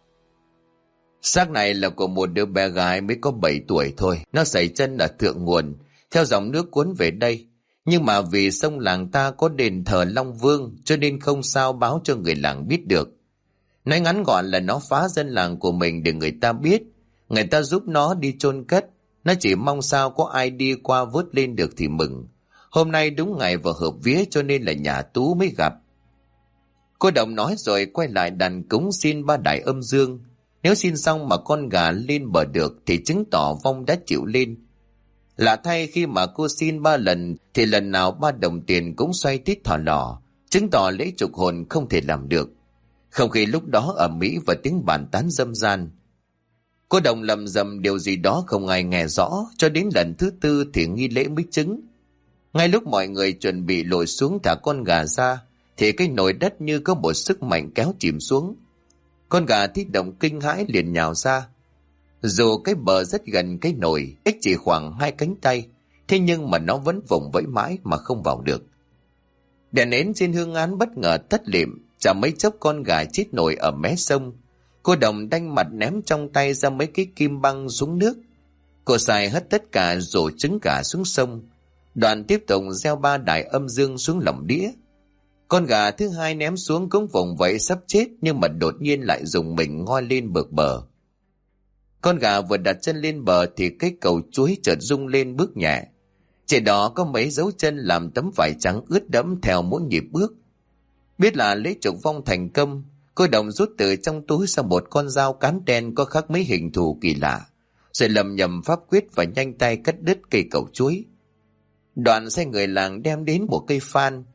Xác này là của một đứa bé gái mới có 7 tuổi thôi. Nó xảy chân ở thượng nguồn, theo dòng nước cuốn về đây. Nhưng mà vì sông làng ta có đền thờ Long Vương, cho nên không sao báo cho người làng biết được. Nói ngắn gọn là nó phá dân làng của mình để người ta biết, người ta giúp nó đi chôn cất. Nó chỉ mong sao có ai đi qua vớt lên được thì mừng. Hôm nay đúng ngày vào hợp vía cho nên là nhà Tú mới gặp. Cô Đồng nói rồi quay lại đàn cúng xin 3 đại âm dương. Nếu xin xong mà con gà lên bờ được thì chứng tỏ vong đã chịu lên. Lạ thay, khi mà cô xin 3 lần thì lần nào 3 đồng tiền cũng xoay tít thỏ lò, chứng tỏ lễ trục hồn không thể làm được. Không khí lúc đó ầm ĩ và tiếng bàn tán râm ran. Cô Đồng lầm rầm điều gì đó không ai nghe rõ, cho đến lần thứ 4 thì nghi lễ mới chứng. Ngay lúc mọi người chuẩn bị lội xuống thả con gà ra thì cái nồi đất như có một sức mạnh kéo chìm xuống. Con gà thích động kinh hãi liền nhào ra. Dù cái bờ rất gần cái nồi, cách chỉ khoảng 2 cánh tay, thế nhưng mà nó vẫn vùng vẫy mãi mà không vào được. Đèn nến trên hương án bất ngờ tắt lịm, chả mấy chốc con gà chết nổi ở mé sông. Cô Đồng đanh mặt ném trong tay ra mấy cái kim băng xuống nước. Cô xài hất tất cả rổ trứng gà xuống sông. Đoàn tiếp tục gieo 3 đại âm dương xuống lòng đĩa. Con gà thứ 2 ném xuống cũng vùng vẫy sắp chết, nhưng mà đột nhiên lại dùng mình ngoi lên bực bờ. Con gà vừa đặt chân lên bờ thì cái cầu chuối chợt rung lên bước nhẹ. Trên đó có mấy dấu chân làm tấm vải trắng ướt đẫm theo mỗi nhịp bước. Biết là lễ trục vong thành công, cô Đồng rút từ trong túi ra một con dao cán đen có khắc mấy hình thù kỳ lạ, rồi lầm nhầm pháp quyết và nhanh tay cắt đứt cây cầu chuối. Đoạn sai người làng đem đến một cây phan.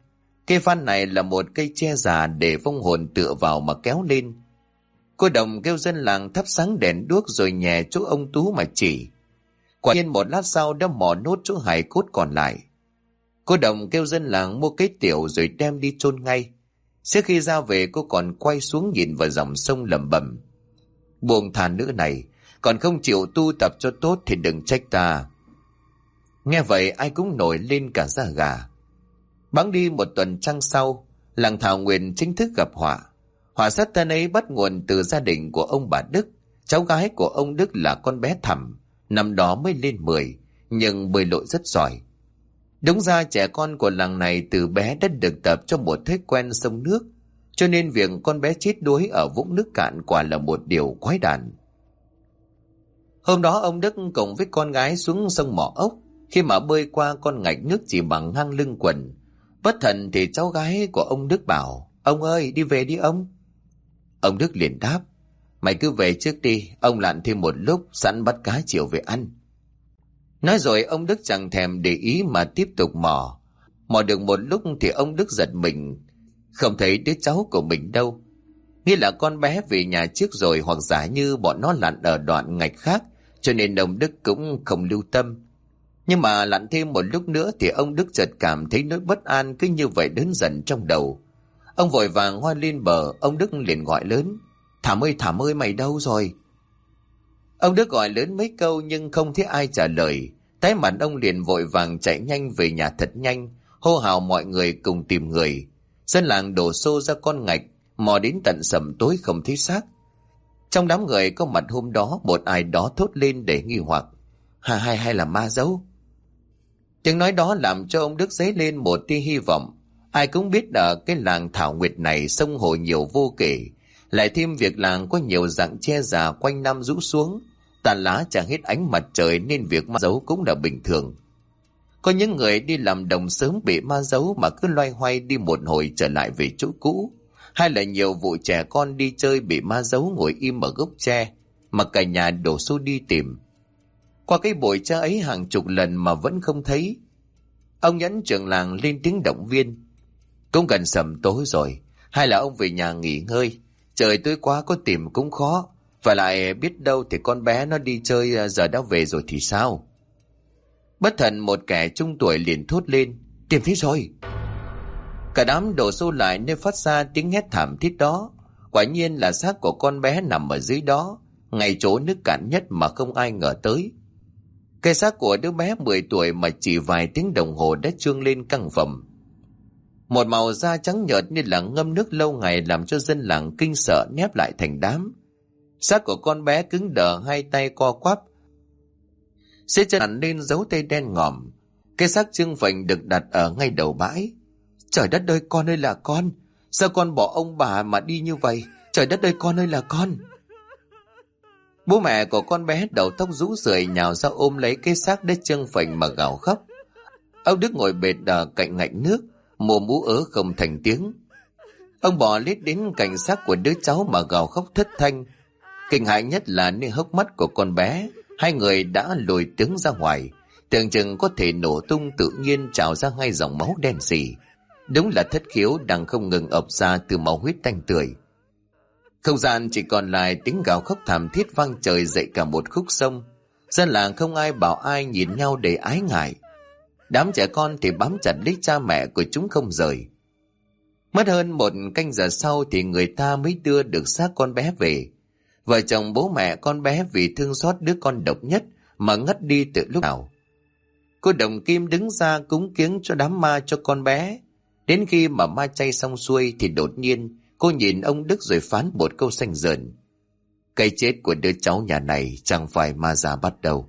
Cây phan này là một cây tre già để vong hồn tựa vào mà kéo lên. Cô Đồng kêu dân làng thắp sáng đèn đuốc rồi nhẹ chỗ ông Tú mà chỉ. Quả nhiên một lát sau đã mò nốt chỗ hài cốt còn lại. Cô Đồng kêu dân làng mua cái tiểu rồi đem đi chôn ngay. Trước khi ra về cô còn quay xuống nhìn vào dòng sông lẩm bẩm: buông thà nữ này, còn không chịu tu tập cho tốt thì đừng trách ta. Nghe vậy ai cũng nổi lên cả da gà. Bẵng đi một tuần trăng sau, làng Thảo Nguyên chính thức gặp họa. Họa sát thân ấy bắt nguồn từ gia đình của ông bà Đức. Cháu gái của ông Đức là con bé Thẩm, năm đó mới lên 10, nhưng bơi lội rất giỏi. Đúng ra trẻ con của làng này từ bé đã được tập cho một thói quen sông nước, cho nên việc con bé chết đuối ở vũng nước cạn quả là một điều quái đản. Hôm đó ông Đức cùng với con gái xuống sông Mỏ Ốc. Khi mà bơi qua con ngạch nước chỉ bằng ngang lưng quần, bất thần thì cháu gái của ông Đức bảo: ông ơi, đi về đi ông. Ông Đức liền đáp: mày cứ về trước đi, ông lặn thêm một lúc sẵn bắt cá chiều về ăn. Nói rồi ông Đức chẳng thèm để ý mà tiếp tục mò. Mò được một lúc thì ông Đức giật mình, không thấy đứa cháu của mình đâu. Nghĩ là con bé về nhà trước rồi, hoặc giả như bọn nó lặn ở đoạn ngạch khác, cho nên ông Đức cũng không lưu tâm. Nhưng mà lặn thêm một lúc nữa thì ông Đức chợt cảm thấy nỗi bất an cứ như vậy đến dần trong đầu. Ông vội vàng hoa lên bờ. Ông Đức liền gọi lớn: Thảm ơi, mày đâu rồi? Ông Đức gọi lớn mấy câu nhưng không thấy ai trả lời. Tái mặt ông liền vội vàng chạy nhanh về nhà thật nhanh, hô hào mọi người cùng tìm người. Dân làng đổ xô ra con ngạch, mò đến tận sầm tối không thấy xác. Trong đám người có mặt hôm đó, một ai đó thốt lên để nghi hoặc: hay là ma giấu? Tiếng nói đó làm cho ông Đức dấy lên một tia hy vọng. Ai cũng biết ở cái làng Thảo Nguyệt này sông hồ nhiều vô kể, lại thêm việc làng có nhiều rặng tre già quanh năm rũ xuống, tàn lá chẳng hết ánh mặt trời, nên việc ma giấu cũng là bình thường. Có những người đi làm đồng sớm bị ma giấu mà cứ loay hoay đi một hồi trở lại về chỗ cũ, hay là nhiều vụ trẻ con đi chơi bị ma giấu ngồi im ở gốc tre mà cả nhà đổ xô đi tìm. Qua cái bụi tre ấy hàng chục lần mà vẫn không thấy. Ông Nhẫn trưởng làng lên tiếng động viên: cũng gần sầm tối rồi, hay là ông về nhà nghỉ ngơi, trời tối quá có tìm cũng khó, và lại biết đâu thì con bé nó đi chơi giờ đã về rồi thì sao? Bất thần một kẻ trung tuổi liền thốt lên: tìm thấy rồi! Cả đám đổ xô lại nơi phát ra tiếng hét thảm thiết đó. Quả nhiên là xác của con bé nằm ở dưới đó, ngay chỗ nước cạn nhất mà không ai ngờ tới. Cái xác của đứa bé 10 tuổi mà chỉ vài tiếng đồng hồ đã trương lên căng phồng. Một màu da trắng nhợt như là ngâm nước lâu ngày làm cho dân làng kinh sợ nép lại thành đám. Xác của con bé cứng đờ, hai tay co quắp, xế chân hẳn lên dấu tay đen ngòm. Cái xác trương phình được đặt ở ngay đầu bãi. Trời đất ơi, con ơi là con! Sao con bỏ ông bà mà đi như vậy? Trời đất ơi, con ơi là con! Bố mẹ của con bé đầu tóc rũ rượi nhào ra ôm lấy cái xác đất trương phình mà gào khóc. Ông Đức ngồi bệt ở cạnh ngạch nước, mồm ú ớ không thành tiếng. Ông bò lết đến cạnh xác của đứa cháu mà gào khóc thất thanh. Kinh hãi nhất là nơi hốc mắt của con bé, hai người đã lồi tướng ra ngoài, tưởng chừng có thể nổ tung, tự nhiên trào ra hai dòng máu đen sì. Đúng là thất khiếu đang không ngừng ập ra từ máu huyết tanh tưởi. Không gian chỉ còn lại tiếng gào khóc thảm thiết vang trời dậy cả một khúc sông. Dân làng không ai bảo ai, nhìn nhau để ái ngại. Đám trẻ con thì bám chặt lấy cha mẹ của chúng không rời. Mất hơn một canh giờ sau thì người ta mới đưa được xác con bé về. Vợ chồng bố mẹ con bé vì thương xót đứa con độc nhất mà ngất đi từ lúc nào. Cô Đồng Kim đứng ra cúng kiếng cho đám ma cho con bé. Đến khi mà ma chay xong xuôi thì đột nhiên cô nhìn ông Đức rồi phán một câu xanh dờn: cái chết của đứa cháu nhà này chẳng phải ma già bắt đầu.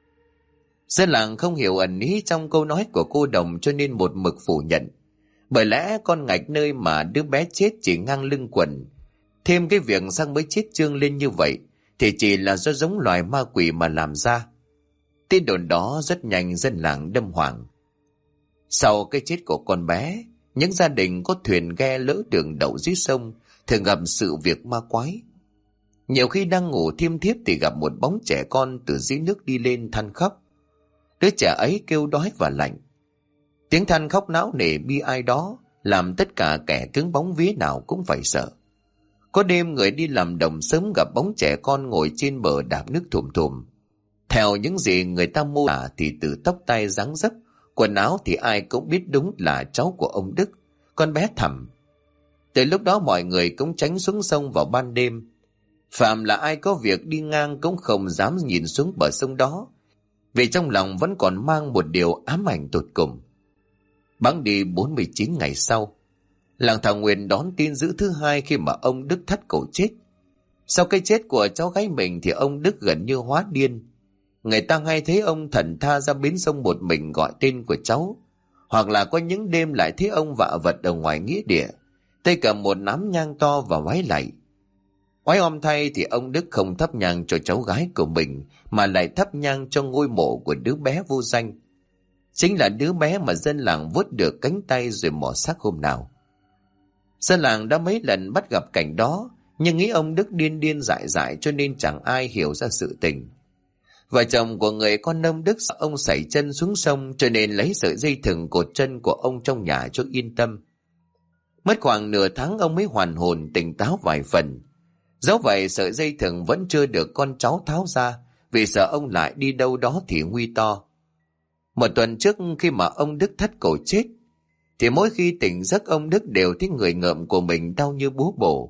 Dân làng không hiểu ẩn ý trong câu nói của cô Đồng cho nên một mực phủ nhận. Bởi lẽ con ngạch nơi mà đứa bé chết chỉ ngang lưng quần, thêm cái việc sang mới chết trương lên như vậy thì chỉ là do giống loài ma quỷ mà làm ra. Tin đồn đó rất nhanh dân làng đâm hoàng. Sau cái chết của con bé, những gia đình có thuyền ghe lỡ đường đậu dưới sông thường gặp sự việc ma quái. Nhiều khi đang ngủ thiêm thiếp thì gặp một bóng trẻ con từ dưới nước đi lên than khóc. Đứa trẻ ấy kêu đói và lạnh. Tiếng than khóc não nề bi ai đó làm tất cả kẻ cứng bóng vía nào cũng phải sợ. Có đêm người đi làm đồng sớm gặp bóng trẻ con ngồi trên bờ đạp nước thùm thùm. Theo những gì người ta mô tả thì từ tóc tai dáng dấp, quần áo thì ai cũng biết đúng là cháu của ông Đức, con bé Thẩm. Từ lúc đó mọi người cũng tránh xuống sông vào ban đêm. Phạm là ai có việc đi ngang cũng không dám nhìn xuống bờ sông đó, vì trong lòng vẫn còn mang một điều ám ảnh tột cùng. Bẵng đi 49 ngày sau, làng Thảo Nguyên đón tin dữ thứ hai khi mà ông Đức thắt cổ chết. Sau cái chết của cháu gái mình thì ông Đức gần như hóa điên. Người ta hay thấy ông thẫn tha ra bến sông một mình gọi tên của cháu, hoặc là có những đêm lại thấy ông vạ vật ở ngoài nghĩa địa, tay cầm một nắm nhang to và vái lạy. Oái oăm thay thì ông Đức không thắp nhang cho cháu gái của mình, mà lại thắp nhang cho ngôi mộ của đứa bé vô danh. Chính là đứa bé mà dân làng vớt được cánh tay rồi mỏ xác hôm nào. Dân làng đã mấy lần bắt gặp cảnh đó, nhưng nghĩ ông Đức điên điên dại dại cho nên chẳng ai hiểu ra sự tình. Vợ chồng của người con ông Đức sợ ông sảy chân xuống sông, cho nên lấy sợi dây thừng cột chân của ông trong nhà cho yên tâm. Mất khoảng nửa tháng ông mới hoàn hồn tỉnh táo vài phần. Dẫu vậy sợi dây thừng vẫn chưa được con cháu tháo ra, vì sợ ông lại đi đâu đó thì nguy to. Một tuần trước khi mà ông Đức thắt cổ chết, thì mỗi khi tỉnh giấc ông Đức đều thấy người ngợm của mình đau như búa bổ.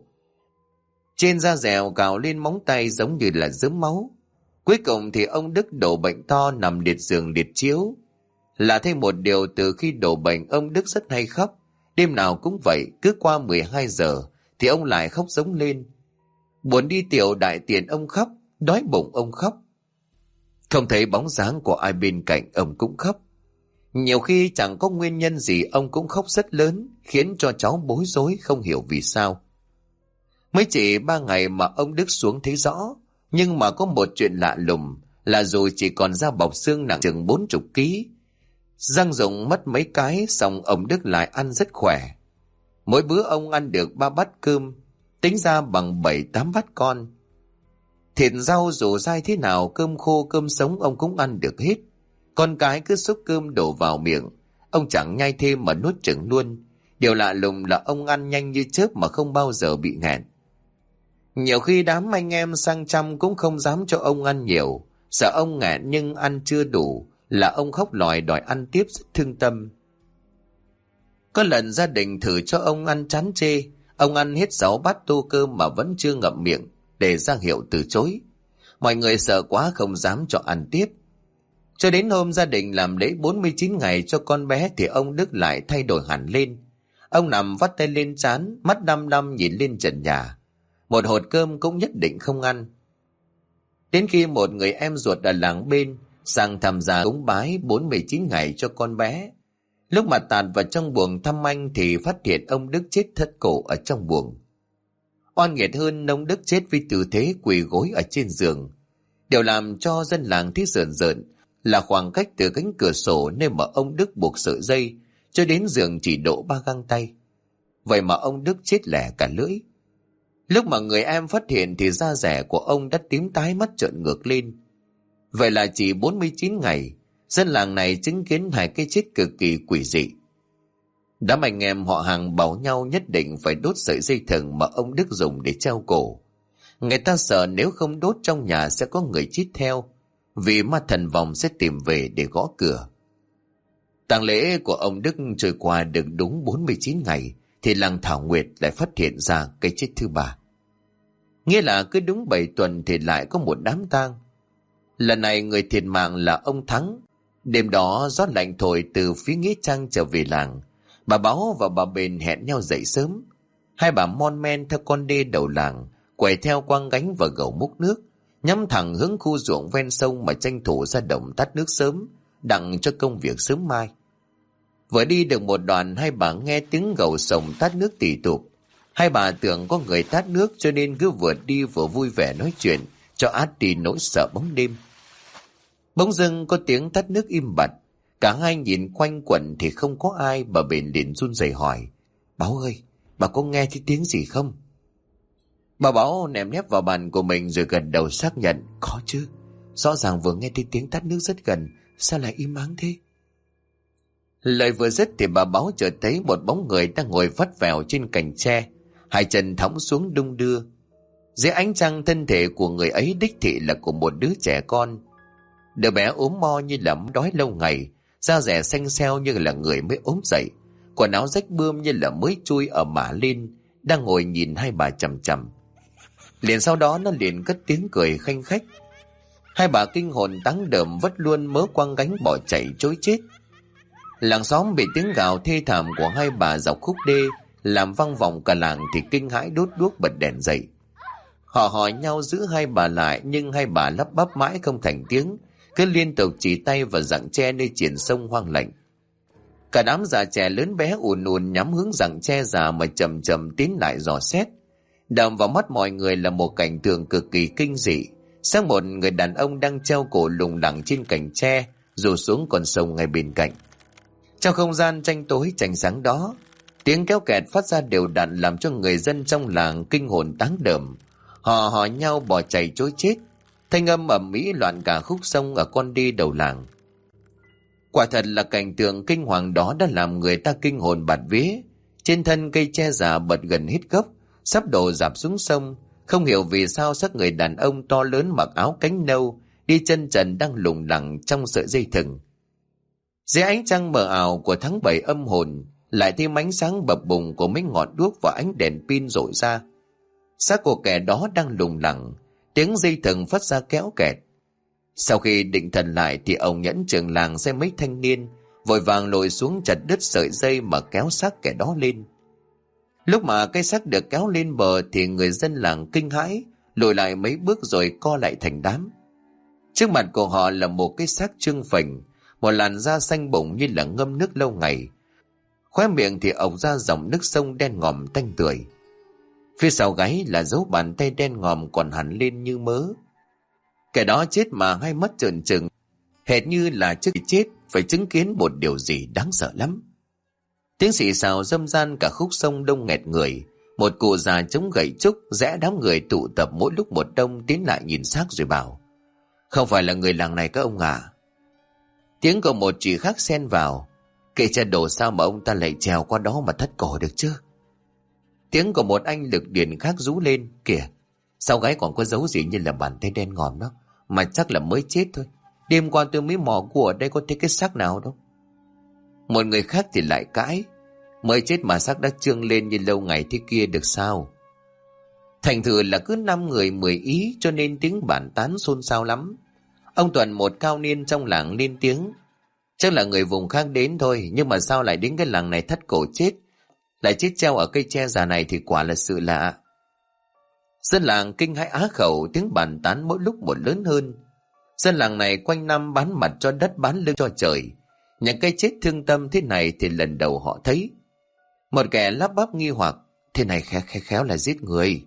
Trên da dẻo cào lên móng tay giống như là dớm máu. Cuối cùng thì ông Đức đổ bệnh to nằm liệt giường liệt chiếu. Là thêm một điều, từ khi đổ bệnh ông Đức rất hay khóc. Đêm nào cũng vậy, cứ qua 12 giờ thì ông lại khóc giống lên. Buồn đi tiểu đại tiện ông khóc, đói bụng ông khóc. Không thấy bóng dáng của ai bên cạnh ông cũng khóc. Nhiều khi chẳng có nguyên nhân gì ông cũng khóc rất lớn, khiến cho cháu bối rối không hiểu vì sao. Mới chỉ 3 ngày mà ông Đức xuống thấy rõ, nhưng mà có một chuyện lạ lùng là dù chỉ còn da bọc xương nặng chừng 40 kg, răng rụng mất mấy cái, xong ông Đức lại ăn rất khỏe. Mỗi bữa ông ăn được 3 bát cơm, tính ra bằng 7-8 bát con. Thịt rau dù dai thế nào, cơm khô cơm sống ông cũng ăn được hết. Con cái cứ xúc cơm đổ vào miệng, ông chẳng nhai thêm mà nuốt chửng luôn. Điều lạ lùng là ông ăn nhanh như chớp mà không bao giờ bị nghẹn. Nhiều khi đám anh em sang chăm cũng không dám cho ông ăn nhiều, sợ ông nghẹn nhưng ăn chưa đủ là ông khóc lòi đòi ăn tiếp, rất thương tâm. Có lần gia đình thử cho ông ăn chán chê, ông ăn hết 6 bát tô cơm mà vẫn chưa ngậm miệng, để ra hiệu từ chối. Mọi người sợ quá không dám cho ăn tiếp. Cho đến hôm gia đình làm lễ 49 ngày cho con bé thì ông Đức lại thay đổi hẳn lên. Ông nằm vắt tay lên trán, mắt đăm đăm nhìn lên trần nhà. Một hột cơm cũng nhất định không ăn. Đến khi một người em ruột ở làng bên sang tham gia cúng bái 49 ngày cho con bé, lúc mà tạt vào trong buồng thăm anh thì phát hiện ông Đức chết thất cổ ở trong buồng. Oan nghiệt hơn, ông Đức chết vì tư thế quỳ gối ở trên giường. Điều làm cho dân làng thấy rợn rợn là khoảng cách từ cánh cửa sổ nơi mà ông Đức buộc sợi dây cho đến giường chỉ độ 3 găng tay. Vậy mà ông Đức chết lẻ cả lưỡi. Lúc mà người em phát hiện thì da dẻ của ông đã tím tái, mắt trợn ngược lên. Vậy là chỉ 49 ngày, dân làng này chứng kiến hai cái chết cực kỳ quỷ dị. Đám anh em họ hàng bảo nhau nhất định phải đốt sợi dây thừng mà ông Đức dùng để treo cổ. Người ta sợ nếu không đốt trong nhà sẽ có người chít theo, vì ma thần vong sẽ tìm về để gõ cửa. Tang lễ của ông Đức trôi qua được đúng 49 ngày thì làng Thảo Nguyệt lại phát hiện ra cái chết thứ 3. Nghĩa là cứ đúng 7 tuần thì lại có một đám tang. Lần này người thiệt mạng là ông Thắng. Đêm đó gió lạnh thổi từ phía nghĩa trang trở về làng. Bà Báo và bà Bền hẹn nhau dậy sớm. Hai bà mon men theo con đê đầu làng, quẩy theo quăng gánh và gầu múc nước, nhắm thẳng hướng khu ruộng ven sông mà tranh thủ ra đồng tát nước sớm, đặng cho công việc sớm mai. Vừa đi được một đoạn, hai bà nghe tiếng gầu sồng tát nước tì tụp. Hai bà tưởng có người tát nước cho nên cứ vừa đi vừa vui vẻ nói chuyện cho át đi nỗi sợ bóng đêm. Bỗng dưng có tiếng tát nước im bặt. Cả hai nhìn quanh quẩn thì không có ai. Bà Bền liền run rẩy hỏi: "Báo ơi, bà có nghe thấy tiếng gì không?" Bà Báo ném nép vào bàn của mình rồi gật đầu xác nhận: "Có chứ, rõ ràng vừa nghe thấy tiếng tát nước rất gần, sao lại im ắng thế?" Lời vừa dứt thì bà Báo chợt thấy một bóng người đang ngồi vắt vẻo trên cành tre, hai chân thõng xuống đung đưa. Dưới ánh trăng, thân thể của người ấy đích thị là của một đứa trẻ con. Đứa bé ốm mo như là đói lâu ngày, da dẻ xanh xeo như là người mới ốm dậy, quần áo rách bươm như là mới chui ở mả lên, đang ngồi nhìn hai bà chằm chằm. Liền sau đó nó liền cất tiếng cười khanh khách. Hai bà kinh hồn táng đờm vất luôn mớ quăng gánh bỏ chạy trối chết. Làng xóm bị tiếng gào thê thảm của hai bà dọc khúc đê làm vang vọng cả làng thì kinh hãi đốt đuốc bật đèn dậy. Họ hỏi nhau giữ hai bà lại, nhưng hai bà lắp bắp mãi không thành tiếng, cứ liên tục chỉ tay vào rặng tre nơi triển sông hoang lạnh. Cả đám già trẻ lớn bé ùn ùn nhắm hướng rặng tre già mà chậm chậm tiến lại dò xét. Đập vào mắt mọi người là một cảnh tượng cực kỳ kinh dị. Xác một người đàn ông đang treo cổ lủng lẳng trên cành tre, rủ xuống con sông ngay bên cạnh. Trong không gian tranh tối chành sáng đó, tiếng kéo kẹt phát ra đều đặn làm cho người dân trong làng kinh hồn táng đờm. Họ hỏi nhau bỏ chạy trối chết. Thanh âm ầm ĩ loạn cả khúc sông ở con đi đầu làng. Quả thật là cảnh tượng kinh hoàng đó đã làm người ta kinh hồn bạt vía. Trên thân cây tre già bật gần hết gốc, sắp đổ rạp xuống sông. Không hiểu vì sao xác người đàn ông to lớn mặc áo cánh nâu, đi chân trần đang lủng lẳng trong sợi dây thừng. Dưới ánh trăng mờ ảo của tháng 7 âm hồn, lại thêm ánh sáng bập bùng của mấy ngọn đuốc và ánh đèn pin rọi ra. Xác của kẻ đó đang lủng lẳng, tiếng dây thừng phát ra kéo kẹt. Sau khi định thần lại thì ông Nhẫn trưởng làng xem mấy thanh niên vội vàng lội xuống chặt đứt sợi dây mà kéo xác kẻ đó lên. Lúc mà cái xác được kéo lên bờ thì người dân làng kinh hãi, lùi lại mấy bước rồi co lại thành đám. Trước mặt của họ là một cái xác trương phình, một làn da xanh bụng như là ngâm nước lâu ngày. Khóe miệng thì ộc ra dòng nước sông đen ngòm tanh tưởi. Phía sau gáy là dấu bàn tay đen ngòm còn hẳn lên như mớ. Kẻ đó chết mà hai mắt trợn trừng, hệt như là trước khi chết phải chứng kiến một điều gì đáng sợ lắm. Tiếng xì xào râm ran cả khúc sông đông nghẹt người. Một cụ già chống gậy trúc rẽ đám người tụ tập mỗi lúc một đông tiến lại nhìn xác rồi bảo: "Không phải là người làng này các ông à?" Tiếng của một chị khác xen vào: "Kệ cha đổ sao mà ông ta lại trèo qua đó mà thắt cổ được chứ?" Tiếng của một anh lực điền khác rú lên: "Kìa, sau gáy còn có dấu gì như là bàn tay đen ngòm đó, mà chắc là mới chết thôi. Đêm qua tôi mới mò cua ở đây có thấy cái xác nào đâu." Một người khác thì lại cãi: "Mới chết mà xác đã trương lên như lâu ngày thế kia được sao?" Thành thử là cứ 5 người 10 ý, cho nên tiếng bàn tán xôn xao lắm. Ông Tuần, một cao niên trong làng, lên tiếng: "Chắc là người vùng khác đến thôi, nhưng mà sao lại đến cái làng này thắt cổ chết, lại chết treo ở cây tre già này thì quả là sự lạ." Dân làng kinh hãi á khẩu, tiếng bàn tán mỗi lúc một lớn hơn. Dân làng này quanh năm bán mặt cho đất bán lưng cho trời, những cái chết thương tâm thế này thì lần đầu họ thấy. Một kẻ lắp bắp nghi hoặc: "Thế này khéo là giết người."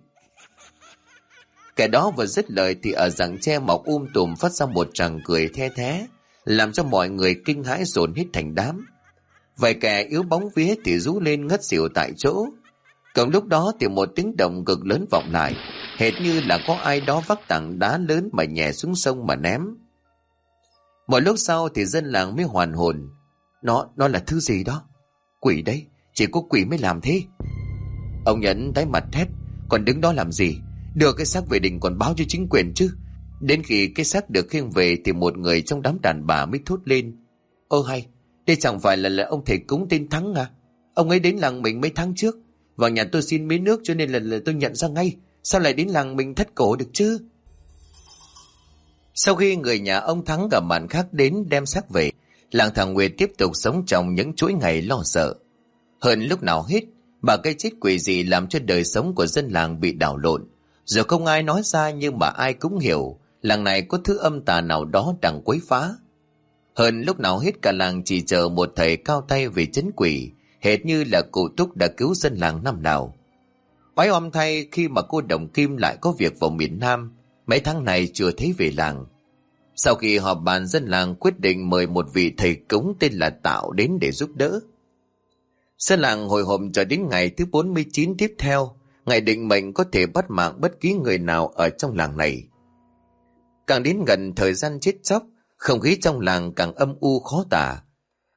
Kẻ đó vừa dứt lời thì ở rặng tre mọc tùm phát ra một tràng cười the thé, làm cho mọi người kinh hãi dồn hít thành đám. Vài kẻ yếu bóng vía thì rú lên ngất xỉu tại chỗ. Cùng lúc đó thì một tiếng động cực lớn vọng lại, hệt như là có ai đó vác tảng đá lớn mà nhẹ xuống sông mà ném. Một lúc sau thì dân làng mới hoàn hồn: Nó là thứ gì đó? Quỷ đấy, chỉ có quỷ mới làm thế." Ông Nhẫn tái mặt thét: "Còn đứng đó làm gì? Đưa cái xác về đình còn báo cho chính quyền chứ." Đến khi cái xác được khiêng về thì một người trong đám đàn bà mới thốt lên: "Ơ hay, đây chẳng phải là ông thầy cúng tên Thắng à? Ông ấy đến làng mình mấy tháng trước, vào nhà tôi xin miếng nước cho nên là tôi nhận ra ngay. Sao lại đến làng mình thắt cổ được chứ?" Sau khi người nhà ông Thắng gặp bạn khác đến đem xác về, làng thằng Nguyệt tiếp tục sống trong những chuỗi ngày lo sợ. Hơn lúc nào hết, bà cái chết quỷ dị làm cho đời sống của dân làng bị đảo lộn. Dù không ai nói ra nhưng mà ai cũng hiểu làng này có thứ âm tà nào đó đang quấy phá. Hơn lúc nào hết cả làng chỉ chờ một thầy cao tay về trấn quỷ, hệt như là cụ Túc đã cứu dân làng năm nào. Oái oăm thay khi mà cô Đồng Kim lại có việc vào miền Nam, mấy tháng này chưa thấy về làng. Sau khi họp bàn, dân làng quyết định mời một vị thầy cúng tên là Tạo đến để giúp đỡ. Dân làng hồi hộp cho đến ngày thứ 49 tiếp theo, ngày định mệnh có thể bắt mạng bất kỳ người nào ở trong làng này. Càng đến gần thời gian chết chóc, không khí trong làng càng âm u khó tả.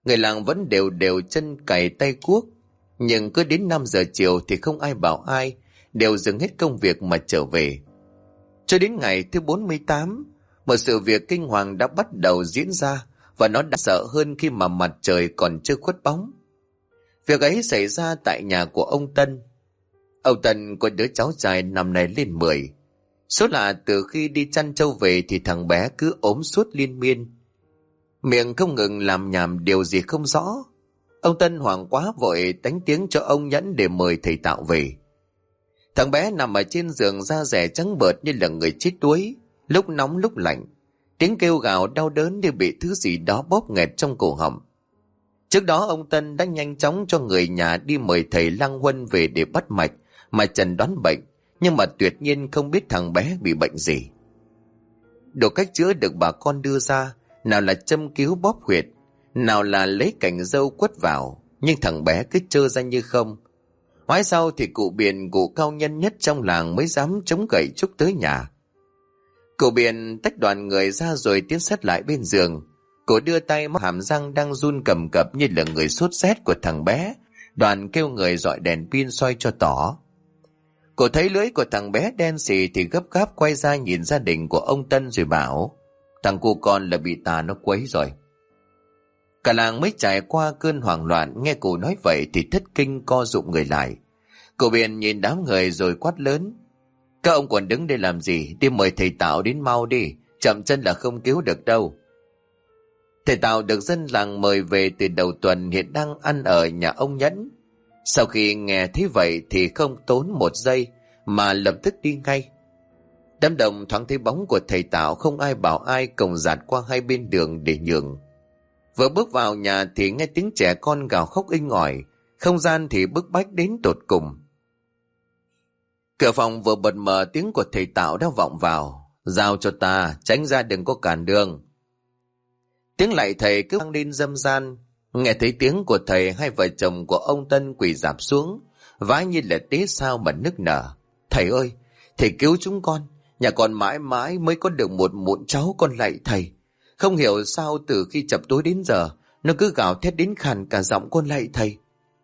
Người làng vẫn đều đều chân cày tay cuốc, nhưng cứ đến 5 giờ chiều thì không ai bảo ai, đều dừng hết công việc mà trở về. Cho đến ngày thứ 48, một sự việc kinh hoàng đã bắt đầu diễn ra, và nó đã sợ hơn khi mà mặt trời còn chưa khuất bóng. Việc ấy xảy ra tại nhà của ông Tân. Ông Tân có đứa cháu trai năm nay lên 10. Số lạ từ khi đi chăn trâu về thì thằng bé cứ ốm suốt liên miên, miệng không ngừng làm nhảm điều gì không rõ. Ông Tân hoảng quá vội đánh tiếng cho ông Nhẫn để mời thầy tạo về. Thằng bé nằm ở trên giường, da rẻ trắng bợt như là người chết đuối, lúc nóng lúc lạnh, tiếng kêu gào đau đớn như bị thứ gì đó bóp nghẹt trong cổ họng. Trước đó ông Tân đã nhanh chóng cho người nhà đi mời thầy Lăng Huân về để bắt mạch mà chẩn đoán bệnh, nhưng mà tuyệt nhiên không biết thằng bé bị bệnh gì. Đồ cách chữa được bà con đưa ra, nào là châm cứu bóp huyệt, nào là lấy cành dâu quất vào, nhưng thằng bé cứ trơ ra như không. Mãi sau thì cụ Biền, cụ cao nhân nhất trong làng mới dám chống gậy trúc tới nhà. Cụ Biền tách đoàn người ra rồi tiến sát lại bên giường. Cụ đưa tay móc hàm răng đang run cầm cập như là người sốt rét của thằng bé. Đoàn kêu người dọi đèn pin soi cho tỏ. Cụ thấy lưỡi của thằng bé đen xì thì gấp gáp quay ra nhìn gia đình của ông Tân rồi bảo: thằng cu con là bị tà nó quấy rồi. Cả làng mới trải qua cơn hoảng loạn, nghe cụ nói vậy thì thất kinh co rụm người lại. Cụ Biền nhìn đám người rồi quát lớn: các ông còn đứng đây làm gì? Đi mời thầy Tạo đến mau đi, chậm chân là không cứu được đâu. Thầy Tạo được dân làng mời về từ đầu tuần, hiện đang ăn ở nhà ông Nhẫn. Sau khi nghe thấy vậy thì không tốn một giây mà lập tức đi ngay. Đám đông thoáng thấy bóng của thầy Tạo, không ai bảo ai cùng dạt qua hai bên đường để nhường. Vừa bước vào nhà thì nghe tiếng trẻ con gào khóc inh ỏi, không gian thì bức bách đến tột cùng. Cửa phòng vừa bật mở, tiếng của thầy Tạo đã vọng vào: giao cho ta, tránh ra đừng có cản đường. Tiếng lạy thầy cứ vang lên râm ran. Nghe thấy tiếng của thầy, hai vợ chồng của ông Tân quỳ rạp xuống, vái như là tế sao mà nức nở: thầy ơi, thầy cứu chúng con, nhà con mãi mãi mới có được một mụn cháu, con lạy thầy. Không hiểu sao từ khi chập tối đến giờ nó cứ gào thét đến khàn cả giọng, con lạy thầy.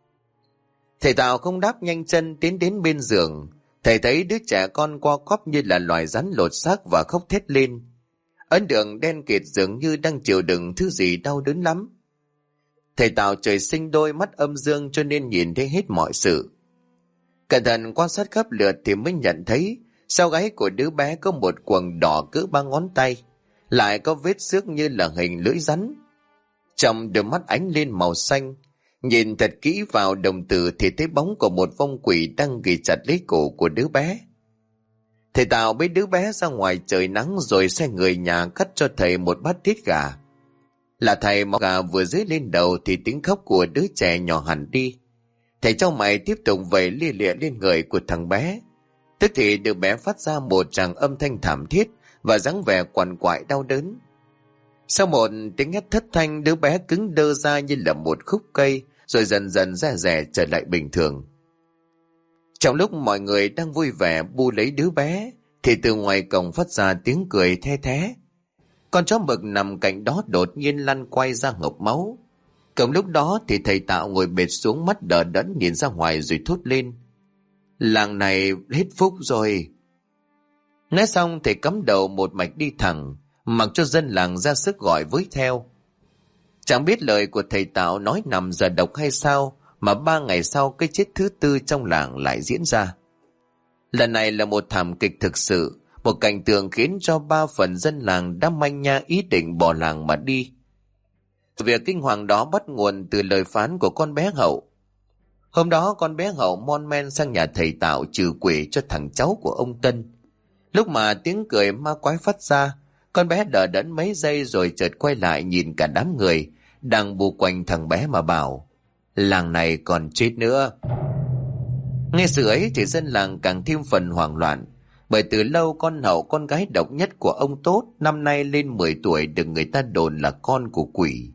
Thầy Tạo không đáp, nhanh chân tiến đến bên giường. Thầy thấy đứa trẻ con co quắp như là loài rắn lột xác và khóc thét lên. Ấn đường đen kịt dường như đang chịu đựng thứ gì đau đớn lắm. Thầy Tạo trời sinh đôi mắt âm dương cho nên nhìn thấy hết mọi sự. Cẩn thận quan sát khắp lượt thì mới nhận thấy sau gáy của đứa bé có một quầng đỏ cỡ 3 ngón tay, lại có vết xước như là hình lưỡi rắn. Trong đôi mắt ánh lên màu xanh, nhìn thật kỹ vào đồng tử thì thấy bóng của một vong quỷ đang ghì chặt lấy cổ của đứa bé. Thầy Tạo bế đứa bé ra ngoài trời nắng rồi sai người nhà cắt cho thầy một bát tiết gà. Là thầy mọc gà vừa dưới lên đầu thì tiếng khóc của đứa trẻ nhỏ hẳn đi. Thầy trao mày tiếp tục vẩy lia lịa lên người của thằng bé. Tức thì đứa bé phát ra một tràng âm thanh thảm thiết và dáng vẻ quằn quại đau đớn. Sau một tiếng hét thất thanh, đứa bé cứng đơ ra như là một khúc cây, rồi dần dần ra rẻ trở lại bình thường. Trong lúc mọi người đang vui vẻ bu lấy đứa bé thì từ ngoài cổng phát ra tiếng cười the thé. Con chó mực nằm cạnh đó đột nhiên lăn quay ra ngộp máu. Cùng lúc đó thì thầy Tạo ngồi bệt xuống, mắt đờ đẫn nhìn ra ngoài rồi thốt lên: làng này hết phúc rồi. Nói xong thầy cắm đầu một mạch đi thẳng, mặc cho dân làng ra sức gọi với theo. Chẳng biết lời của thầy Tạo nói nằm giờ độc hay sao mà 3 ngày sau cái chết thứ tư trong làng lại diễn ra. Lần này là một thảm kịch thực sự, một cảnh tượng khiến cho 3 phần dân làng đã manh nha ý định bỏ làng mà đi. Việc kinh hoàng đó bắt nguồn từ lời phán của con bé Hậu. Hôm đó con bé Hậu mon men sang nhà thầy Tạo trừ quỷ cho thằng cháu của ông Tân. Lúc mà tiếng cười ma quái phát ra, con bé đờ đẫn mấy giây rồi chợt quay lại nhìn cả đám người đang bu quanh thằng bé mà bảo: làng này còn chết nữa. Nghe sự ấy thì dân làng càng thêm phần hoảng loạn, bởi từ lâu con Hậu, con gái độc nhất của ông Tốt, năm nay lên 10 tuổi, được người ta đồn là con của quỷ.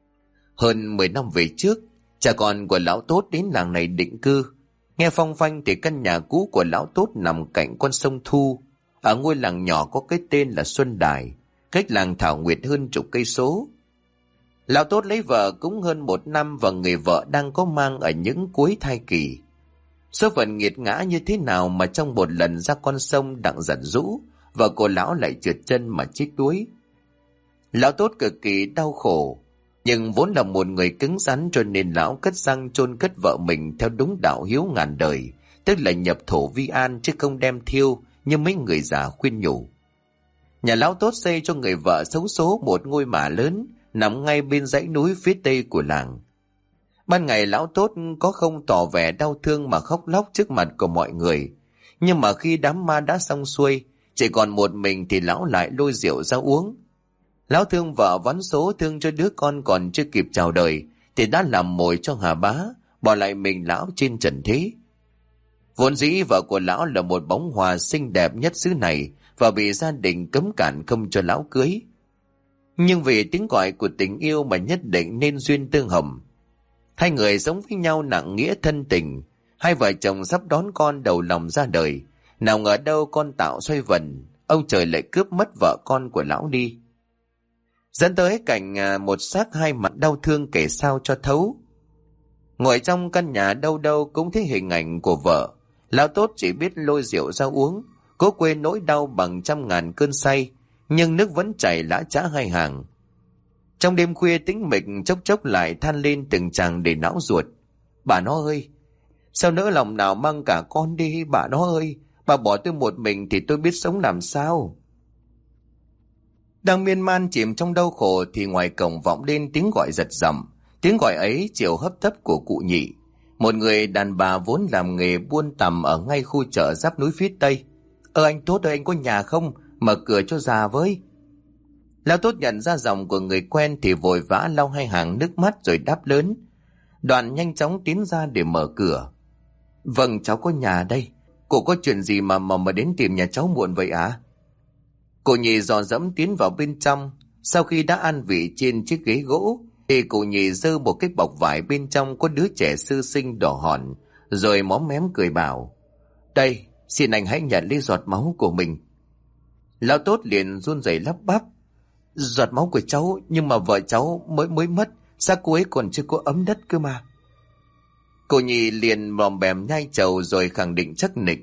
Hơn 10 năm về trước, cha con của lão Tốt đến làng này định cư. Nghe phong phanh thì căn nhà cũ của lão Tốt nằm cạnh con sông Thu, ở ngôi làng nhỏ có cái tên là Xuân Đài, cách làng Thảo Nguyệt hơn chục cây số. Lão Tốt lấy vợ cũng hơn 1 năm và người vợ đang có mang ở những cuối thai kỳ. Số phận nghiệt ngã như thế nào mà trong một lần ra con sông đặng giận dữ, vợ của lão lại trượt chân mà chết đuối. Lão Tốt cực kỳ đau khổ, nhưng vốn là một người cứng rắn cho nên lão cất răng chôn cất vợ mình theo đúng đạo hiếu ngàn đời, tức là nhập thổ vi an chứ không đem thiêu như mấy người già khuyên nhủ. Nhà lão Tốt xây cho người vợ xấu số một ngôi mả lớn nằm ngay bên dãy núi phía tây của làng. Ban ngày lão Tốt có không tỏ vẻ đau thương mà khóc lóc trước mặt của mọi người, nhưng mà khi đám ma đã xong xuôi, chỉ còn một mình thì lão lại lôi rượu ra uống. Lão thương vợ vắn số, thương cho đứa con còn chưa kịp chào đời thì đã làm mồi cho Hà Bá, bỏ lại mình lão trên trần thế. Vốn dĩ vợ của lão là một bóng hoa xinh đẹp nhất xứ này và bị gia đình cấm cản không cho lão cưới. Nhưng vì tiếng gọi của tình yêu mà nhất định nên duyên tương hầm. Hai người sống với nhau nặng nghĩa thân tình, hai vợ chồng sắp đón con đầu lòng ra đời, nào ngờ đâu con tạo xoay vần, ông trời lại cướp mất vợ con của lão đi. Dẫn tới cảnh một xác hai mặt đau thương kể sao cho thấu. Ngồi trong căn nhà đâu đâu cũng thấy hình ảnh của vợ, lão Tốt chỉ biết lôi rượu ra uống, cố quên nỗi đau bằng trăm ngàn cơn say, nhưng nước vẫn chảy lã chã hai hàng. Trong đêm khuya tĩnh mịch chốc chốc lại than lên từng tràng để não ruột. Bà nó ơi, sao nỡ lòng nào mang cả con đi, bà nó ơi, bà bỏ tôi một mình thì tôi biết sống làm sao. Đang miên man chìm trong đau khổ thì ngoài cổng vọng lên tiếng gọi giật giọng. Tiếng gọi ấy chiều hấp tấp của cụ Nhị, một người đàn bà vốn làm nghề buôn tằm ở ngay khu chợ giáp núi phía tây. Anh Tốt ơi, anh có nhà không? Mở cửa cho già với. Lão Tốt nhận ra giọng của người quen thì vội vã lau hai hàng nước mắt rồi đáp lớn. Đoàn nhanh chóng tiến ra để mở cửa. Vâng, cháu có nhà đây. Cô có chuyện gì mà đến tìm nhà cháu muộn vậy à? Cô Nhị dò dẫm tiến vào bên trong. Sau khi đã an vị trên chiếc ghế gỗ thì cô Nhị giơ một cái bọc vải, bên trong có đứa trẻ sơ sinh đỏ hòn, rồi móm mém cười bảo: Đây, xin anh hãy nhận lấy giọt máu của mình. Lão Tốt liền run rẩy lắp bắp: Giọt máu của cháu, nhưng mà vợ cháu mới mất, xác cô ấy còn chưa có ấm đất cơ mà. Cô Nhị liền mòm bèm nhai trầu rồi khẳng định chắc nịch: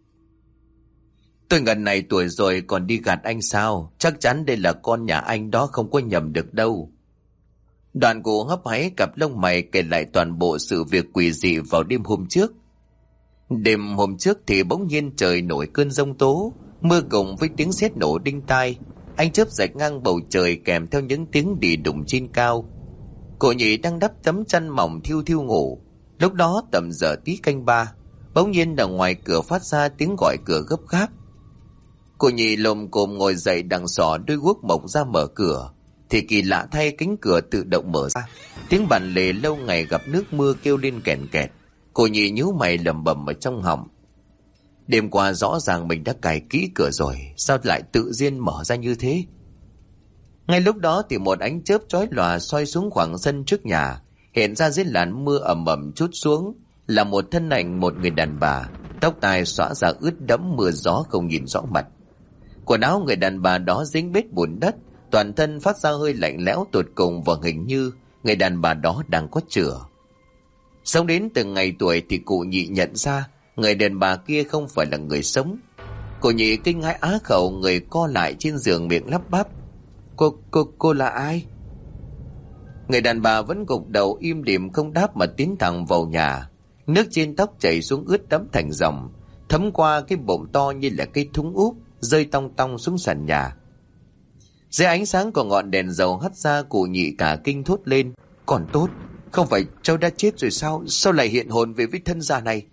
Tôi ngần này tuổi rồi còn đi gạt anh sao? Chắc chắn đây là con nhà anh đó, không có nhầm được đâu. Đoàn cụ hấp háy cặp lông mày kể lại toàn bộ sự việc quỷ dị vào đêm hôm trước. Đêm hôm trước thì bỗng nhiên trời nổi cơn giông tố, mưa cùng với tiếng sét nổ đinh tai, ánh chớp rạch ngang bầu trời kèm theo những tiếng đì đùng trên cao. Cô Nhị đang đắp tấm chăn mỏng thiêu thiêu ngủ. Lúc đó tầm giờ tí canh ba, bỗng nhiên ở ngoài cửa phát ra tiếng gọi cửa gấp gáp. Cô Nhị lồm cồm ngồi dậy đằng xỏ đôi guốc mộc ra mở cửa, thì kỳ lạ thay cánh cửa tự động mở ra. Tiếng bàn lề lâu ngày gặp nước mưa kêu lên kèn kẹt. Cô Nhị nhíu mày lẩm bẩm ở trong họng: Đêm qua rõ ràng mình đã cài kỹ cửa rồi, sao lại tự nhiên mở ra như thế? Ngay lúc đó thì một ánh chớp chói lòa soi xuống khoảng sân trước nhà, hiện ra dưới làn mưa ẩm ẩm trút xuống là một thân ảnh một người đàn bà, tóc tai xõa ra ướt đẫm mưa gió không nhìn rõ mặt. Quần áo người đàn bà đó dính bết bùn đất, toàn thân phát ra hơi lạnh lẽo tột cùng, và hình như người đàn bà đó đang có chữa. Sống đến từng ngày tuổi thì cụ Nhị nhận ra người đàn bà kia không phải là người sống. Cụ Nhị kinh hãi á khẩu, người co lại trên giường miệng lắp bắp: Cô là ai? Người đàn bà vẫn gục đầu im lìm không đáp mà tiến thẳng vào nhà. Nước trên tóc chảy xuống ướt đẫm thành dòng, thấm qua cái bụng to như là cây thúng úp, rơi tong tong xuống sàn nhà. Dưới ánh sáng của ngọn đèn dầu hắt ra, cụ Nhị cả kinh thốt lên: Còn Tốt, không phải cháu đã chết rồi sao? Sao lại hiện hồn về với thân già này?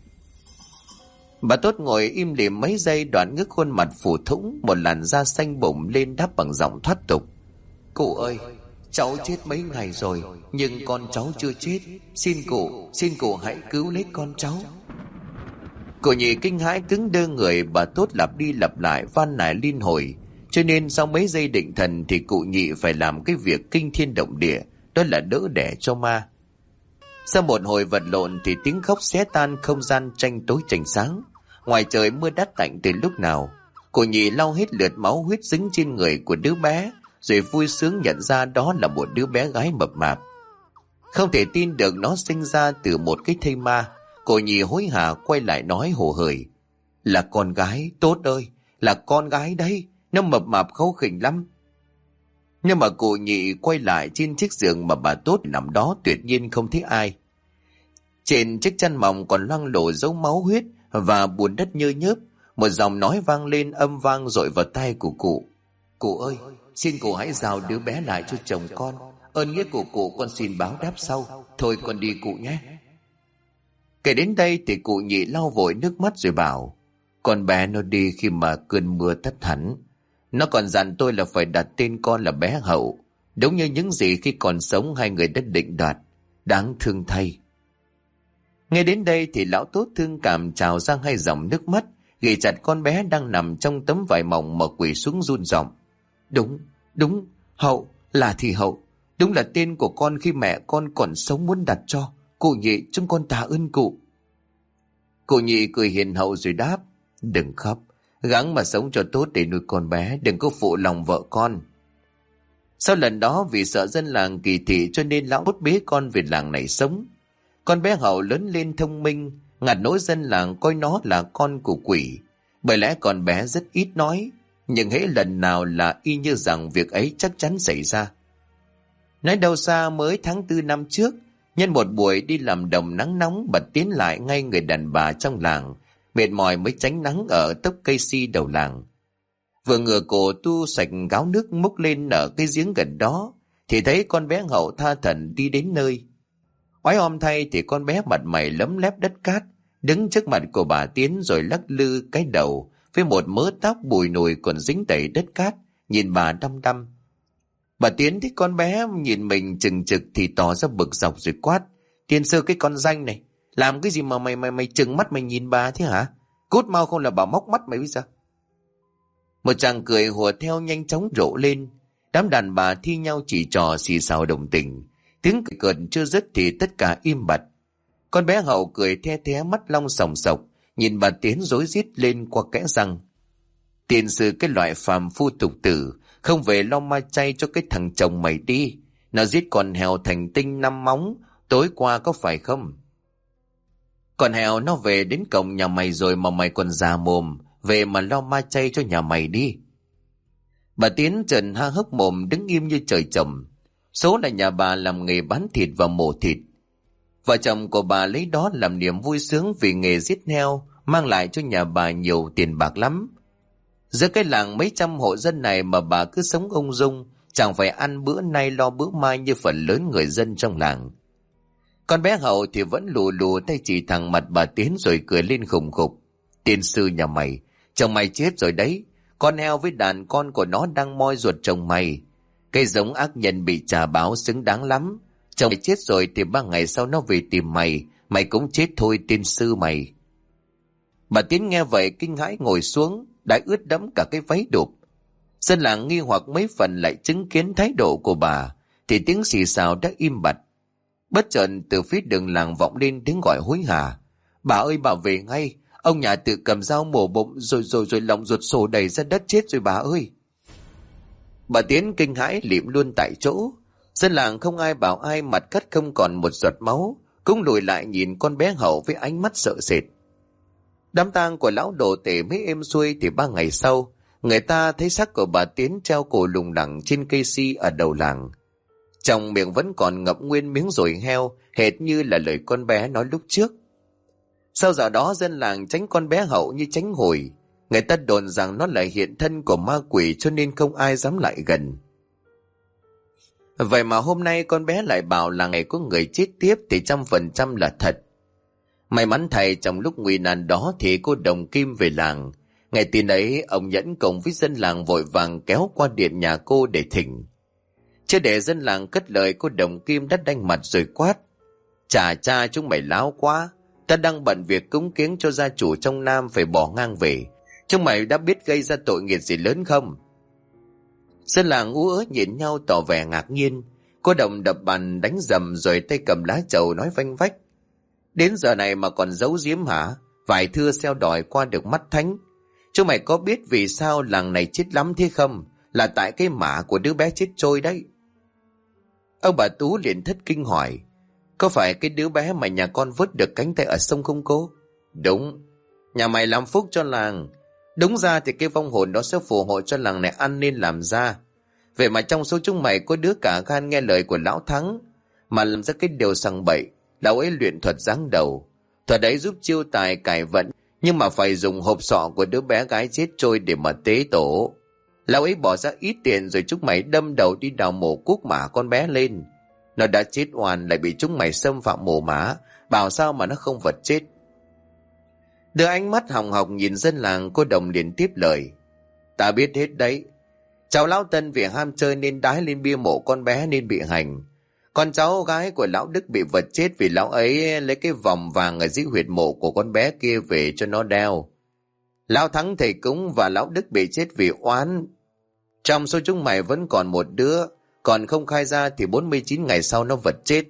Bà Tốt ngồi im lìm mấy giây, đoạn ngước khuôn mặt phủ thũng, một làn da xanh bụng lên đáp bằng giọng thoát tục: Cụ ơi, cháu chết mấy ngày rồi, nhưng con cháu chưa chết. Xin cụ hãy cứu lấy con cháu. Cô Nhị kinh hãi cứng đơ người. Bà Tốt lặp đi lặp lại van nài liên hồi, cho nên sau mấy giây định thần thì cụ Nhị phải làm cái việc kinh thiên động địa, đó là đỡ đẻ cho ma. Sau một hồi vật lộn thì tiếng khóc xé tan không gian tranh tối tranh sáng. Ngoài trời mưa đã tạnh từ lúc nào. Cô Nhị lau hết lượt máu huyết dính trên người của đứa bé, rồi vui sướng nhận ra đó là một đứa bé gái mập mạp. Không thể tin được nó sinh ra từ một cái thây ma, cô Nhị hối hả quay lại nói hồ hởi: là con gái, Tốt ơi, là con gái đấy, nó mập mạp kháu khỉnh lắm. Nhưng mà cụ Nhị quay lại trên chiếc giường mà bà Tốt nằm đó tuyệt nhiên không thấy ai. Trên chiếc chăn mỏng còn loang lổ dấu máu huyết và bùn đất nhơ nhớp. Một giọng nói vang lên âm vang dội vào tai của cụ: cụ ơi, xin cụ hãy rào đứa bé lại cho chồng con, ơn nghĩa của cụ con xin báo đáp sau, thôi con đi cụ nhé. Kể đến đây thì cụ Nhị lau vội nước mắt rồi bảo: con bé nó đi khi mà cơn mưa tắt hẳn. Nó còn dặn tôi là phải đặt tên con là bé Hậu, đúng như những gì khi còn sống hai người đã định đoạt. Đáng thương thay. Nghe đến đây thì lão Tốt thương cảm trào ra hai dòng nước mắt, ghì chặt con bé đang nằm trong tấm vải mỏng mà quỳ xuống run giọng: Đúng, Hậu, là thì Hậu, đúng là tên của con khi mẹ con còn sống muốn đặt cho. Cụ Nhị, chúng con tạ ơn cụ. Cụ Nhị cười hiền hậu rồi đáp: đừng khóc, gắng mà sống cho tốt để nuôi con bé, đừng có phụ lòng vợ con. Sau lần đó vì sợ dân làng kỳ thị cho nên lão Tốt bế con về làng này sống. Con bé Hậu lớn lên thông minh, ngặt nỗi dân làng coi nó là con của quỷ. Bởi lẽ con bé rất ít nói, nhưng hễ lần nào là y như rằng việc ấy chắc chắn xảy ra. Nói đâu xa mới tháng 4 năm trước, nhân một buổi đi làm đồng nắng nóng, bật tiến lại ngay người đàn bà trong làng, mệt mỏi mới tránh nắng ở tốc cây si đầu làng. Vừa ngửa cổ tu sạch gáo nước múc lên ở cái giếng gần đó, thì thấy con bé Hậu tha thẩn đi đến nơi. Oái om thay thì con bé mặt mày lấm lép đất cát, đứng trước mặt của bà Tiến rồi lắc lư cái đầu với một mớ tóc bùi nùi còn dính đầy đất cát, nhìn bà đăm đăm. Bà Tiến thấy con bé nhìn mình chừng chực thì tỏ ra bực dọc rồi quát: tiên sư cái con danh này, làm cái gì mà mày trừng mắt mày nhìn bà thế hả? Cút mau không là bà móc mắt mày bây giờ. Một chàng cười hùa theo nhanh chóng rộ lên. Đám đàn bà thi nhau chỉ trò xì xào đồng tình. Tiếng cười cợt chưa dứt thì tất cả im bặt. Con bé Hậu cười the thé mắt long sòng sọc, nhìn bà Tiến rối rít lên qua kẽ răng: tiên sư cái loại phàm phu tục tử, không về lo ma chay cho cái thằng chồng mày đi. Nó giết con heo thành tinh 5 móng tối qua có phải không? Con heo nó về đến cổng nhà mày rồi mà mày còn già mồm, về mà lo ma chay cho nhà mày đi. Bà Tiến trần ha hốc mồm đứng im như trời trồng. Số là nhà bà làm nghề bán thịt và mổ thịt. Vợ chồng của bà lấy đó làm niềm vui sướng vì nghề giết heo mang lại cho nhà bà nhiều tiền bạc lắm. Giữa cái làng mấy trăm hộ dân này mà bà cứ sống ung dung, chẳng phải ăn bữa nay lo bữa mai như phần lớn người dân trong làng. Con bé Hậu thì vẫn lù lù tay chỉ thẳng mặt bà Tiến rồi cười lên khùng khục: tiên sư nhà mày, chồng mày chết rồi đấy. Con heo với đàn con của nó đang moi ruột chồng mày. Cái giống ác nhân bị trả báo xứng đáng lắm. Chồng mày chết rồi thì 3 ngày sau nó về tìm mày, mày cũng chết thôi tiên sư mày. Bà Tiến nghe vậy kinh hãi ngồi xuống, đã ướt đẫm cả cái váy đụp. Dân làng nghi hoặc mấy phần lại chứng kiến thái độ của bà, thì tiếng xì xào đã im bặt. Bất chợt từ phía đường làng vọng lên tiếng gọi hối hả: bà ơi, bà về ngay, ông nhà tự cầm dao mổ bụng rồi lòng ruột sổ đầy ra đất chết rồi bà ơi. Bà Tiến kinh hãi lịm luôn tại chỗ. Dân làng không ai bảo ai, mặt cắt không còn một giọt máu, cũng lùi lại nhìn con bé Hậu với ánh mắt sợ sệt. Đám tang của lão đồ tể mới êm xuôi thì 3 ngày sau, người ta thấy xác của bà Tiến treo cổ lủng lẳng trên cây si ở đầu làng. Trong miệng vẫn còn ngậm nguyên miếng dồi heo, hệt như là lời con bé nói lúc trước. Sau giờ đó dân làng tránh con bé Hậu như tránh hổi. Người ta đồn rằng nó là hiện thân của ma quỷ cho nên không ai dám lại gần. Vậy mà hôm nay con bé lại bảo là ngày có người chết tiếp thì 100% là thật. May mắn thầy trong lúc nguy nan đó thì cô Đồng Kim về làng. Ngày tin ấy ông Nhẫn cùng với dân làng vội vàng kéo qua điện nhà cô để thỉnh. Chưa để dân làng cất lời, cô Đồng Kim đã đanh mặt rồi quát: chà cha, chúng mày láo quá. Ta đang bận việc cúng kiếng cho gia chủ trong Nam phải bỏ ngang về. Chúng mày đã biết gây ra tội nghiệp gì lớn không? Dân làng ú ớ nhìn nhau tỏ vẻ ngạc nhiên. Cô Đồng đập bàn đánh rầm rồi tay cầm lá trầu nói vanh vách: đến giờ này mà còn giấu giếm hả? Vài thưa xeo đòi qua được mắt thánh. Chúng mày có biết vì sao làng này chết lắm thế không? là tại cái mả của đứa bé chết trôi đấy. Ông bà Tú liền thất kinh hỏi, có phải cái đứa bé mà nhà con vớt được cánh tay ở sông không cô? Đúng, nhà mày làm phúc cho làng. Đúng ra thì cái vong hồn đó sẽ phù hộ cho làng này ăn nên làm ra. Vậy mà trong số chúng mày có đứa cả gan nghe lời của lão Thắng mà làm ra cái điều sằng bậy. Lão ấy luyện thuật giáng đầu, thuật ấy giúp chiêu tài cải vận, nhưng mà phải dùng hộp sọ của đứa bé gái chết trôi để mà tế tổ. Lão ấy bỏ ra ít tiền rồi chúng mày đâm đầu đi đào mổ cuốc mả con bé lên. Nó đã chết oan lại bị chúng mày xâm phạm mồ mả, bảo sao mà nó không vật chết. Đưa ánh mắt hòng hộc nhìn dân làng, cô Đồng liền tiếp lời, ta biết hết đấy. Cháu lão Tân vì ham chơi nên đái lên bia mộ con bé nên bị hành. Con cháu gái của lão Đức bị vật chết vì lão ấy lấy cái vòng vàng ở dưới huyệt mộ của con bé kia về cho nó đeo. Lão Thắng thầy cúng và lão Đức bị chết vì oán. Trong số chúng mày vẫn còn một đứa, còn không khai ra thì 49 ngày sau nó vật chết.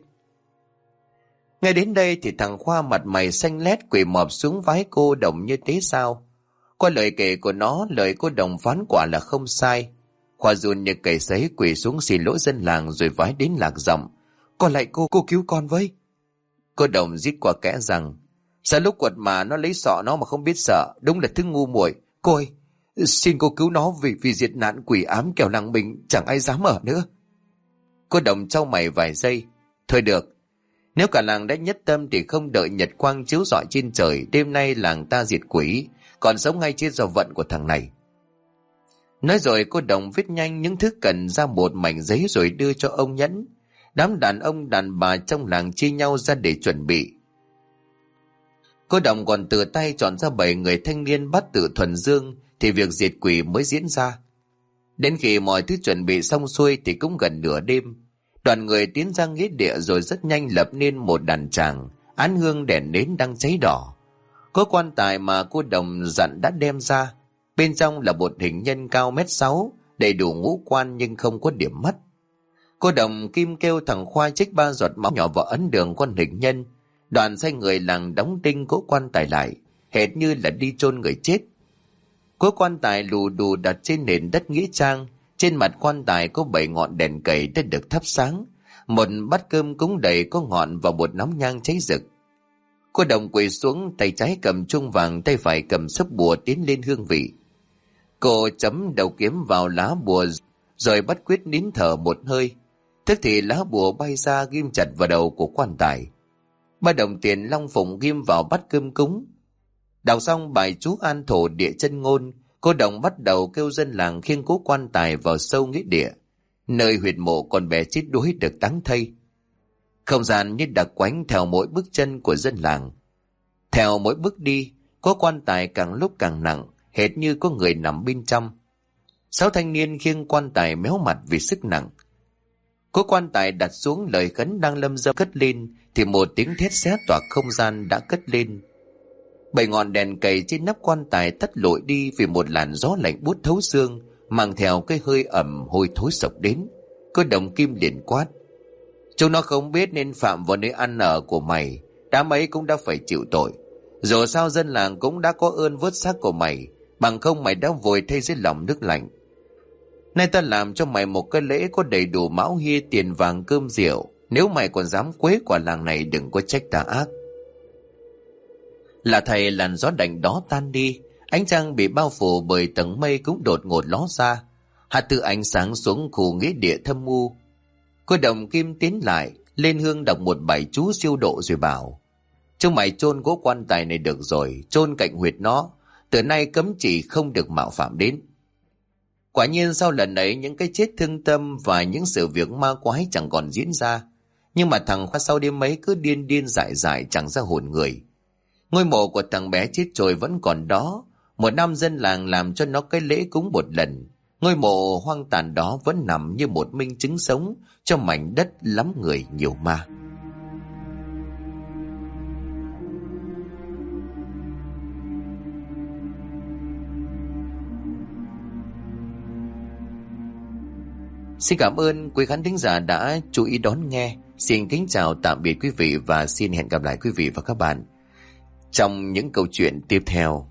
Ngay đến đây thì thằng Khoa mặt mày xanh lét quỳ mọp xuống vái cô Đồng như thế sao? Qua lời kể của nó, lời cô Đồng phán quả là không sai. Khoa run như cầy sấy quỳ xuống xin lỗi dân làng rồi vái đến lạc giọng, con lại cô cứu con với. Cô Đồng rít qua kẽ rằng, sao lúc quật mà nó lấy sọ nó mà không biết sợ, đúng là thứ ngu muội. Cô ơi, xin cô cứu nó vì diệt nạn quỷ ám kẻo làng mình chẳng ai dám ở nữa. Cô Đồng trao mày vài giây, thôi được, nếu cả làng đã nhất tâm thì không đợi nhật quang chiếu rọi trên trời, đêm nay làng ta diệt quỷ, còn sống ngay trên do vận của thằng này. Nói rồi cô Đồng viết nhanh những thứ cần ra một mảnh giấy rồi đưa cho ông Nhẫn. Đám đàn ông đàn bà trong làng chia nhau ra để chuẩn bị. Cô Đồng còn tự tay chọn ra 7 người thanh niên bắt tự thuần dương thì việc diệt quỷ mới diễn ra. Đến khi mọi thứ chuẩn bị xong xuôi thì cũng gần nửa đêm. Đoàn người tiến ra nghĩa địa rồi rất nhanh lập nên một đàn tràng, án hương đèn nến đang cháy đỏ. Có quan tài mà cô Đồng dặn đã đem ra. Bên trong là một hình nhân cao 1m6, đầy đủ ngũ quan nhưng không có điểm mắt. Cô Đồng kim kêu thằng Khoa trích 3 giọt máu nhỏ vào ấn đường con hình nhân. Đoàn sai người làng đóng đinh cố quan tài lại, hệt như là đi chôn người chết. Cố quan tài lù đù đặt trên nền đất nghĩa trang. Trên mặt quan tài có 7 ngọn đèn cầy đã được thắp sáng, một bát cơm cúng đầy có ngọn và một nắm nhang cháy rực. Cô Đồng quỳ xuống, tay trái cầm chuông vàng, tay phải cầm sấp bùa tiến lên hương vị. Cô chấm đầu kiếm vào lá bùa rồi bắt quyết nín thở một hơi. Tức thì lá bùa bay ra ghim chặt vào đầu của quan tài. 3 đồng tiền long phụng ghim vào bát cơm cúng. Đọc xong bài chú an thổ địa chân ngôn, cô Đồng bắt đầu kêu dân làng khiêng cố quan tài vào sâu nghĩa địa, nơi huyệt mộ con bé chết đuối được táng thây. Không gian như đặc quánh theo mỗi bước chân của dân làng. Theo mỗi bước đi, có quan tài càng lúc càng nặng, hệt như có người nằm bên trong. 6 thanh niên khiêng quan tài méo mặt vì sức nặng. Có quan tài đặt xuống, lời khấn đang lâm dâm cất lên thì một tiếng thét xé toạc không gian đã cất lên. 7 ngọn đèn cầy trên nắp quan tài tắt lụi đi vì một làn gió lạnh buốt thấu xương, mang theo cái hơi ẩm hôi thối sộc đến. Cô Đồng Kim liền quát, chúng nó không biết nên phạm vào nơi ăn ở của mày, đám ấy cũng đã phải chịu tội. Dù sao dân làng cũng đã có ơn vớt xác của mày, bằng không mày đã vùi thây dưới lòng nước lạnh. Nay ta làm cho mày một cái lễ có đầy đủ mão hia, tiền vàng cơm rượu, nếu mày còn dám quấy quả làng này đừng có trách ta ác. Là thầy, làn gió đành đó tan đi, ánh trăng bị bao phủ bởi tầng mây cũng đột ngột ló ra, hạt từ ánh sáng xuống khu nghĩa địa thâm u. Cô Đồng Kim tiến lại, lên hương đọc một bài chú siêu độ rồi bảo, chúng mày chôn gỗ quan tài này được rồi, chôn cạnh huyệt nó, từ nay cấm chỉ không được mạo phạm đến. Quả nhiên sau lần ấy những cái chết thương tâm và những sự việc ma quái chẳng còn diễn ra, nhưng mà thằng Khoa sau đêm ấy cứ điên điên dại dại chẳng ra hồn người. Ngôi mộ của thằng bé chết trôi vẫn còn đó, một năm dân làng làm cho nó cái lễ cúng một lần. Ngôi mộ hoang tàn đó vẫn nằm như một minh chứng sống cho mảnh đất lắm người nhiều ma. Xin cảm ơn quý khán thính giả đã chú ý đón nghe. Xin kính chào tạm biệt quý vị và xin hẹn gặp lại quý vị và các bạn trong những câu chuyện tiếp theo.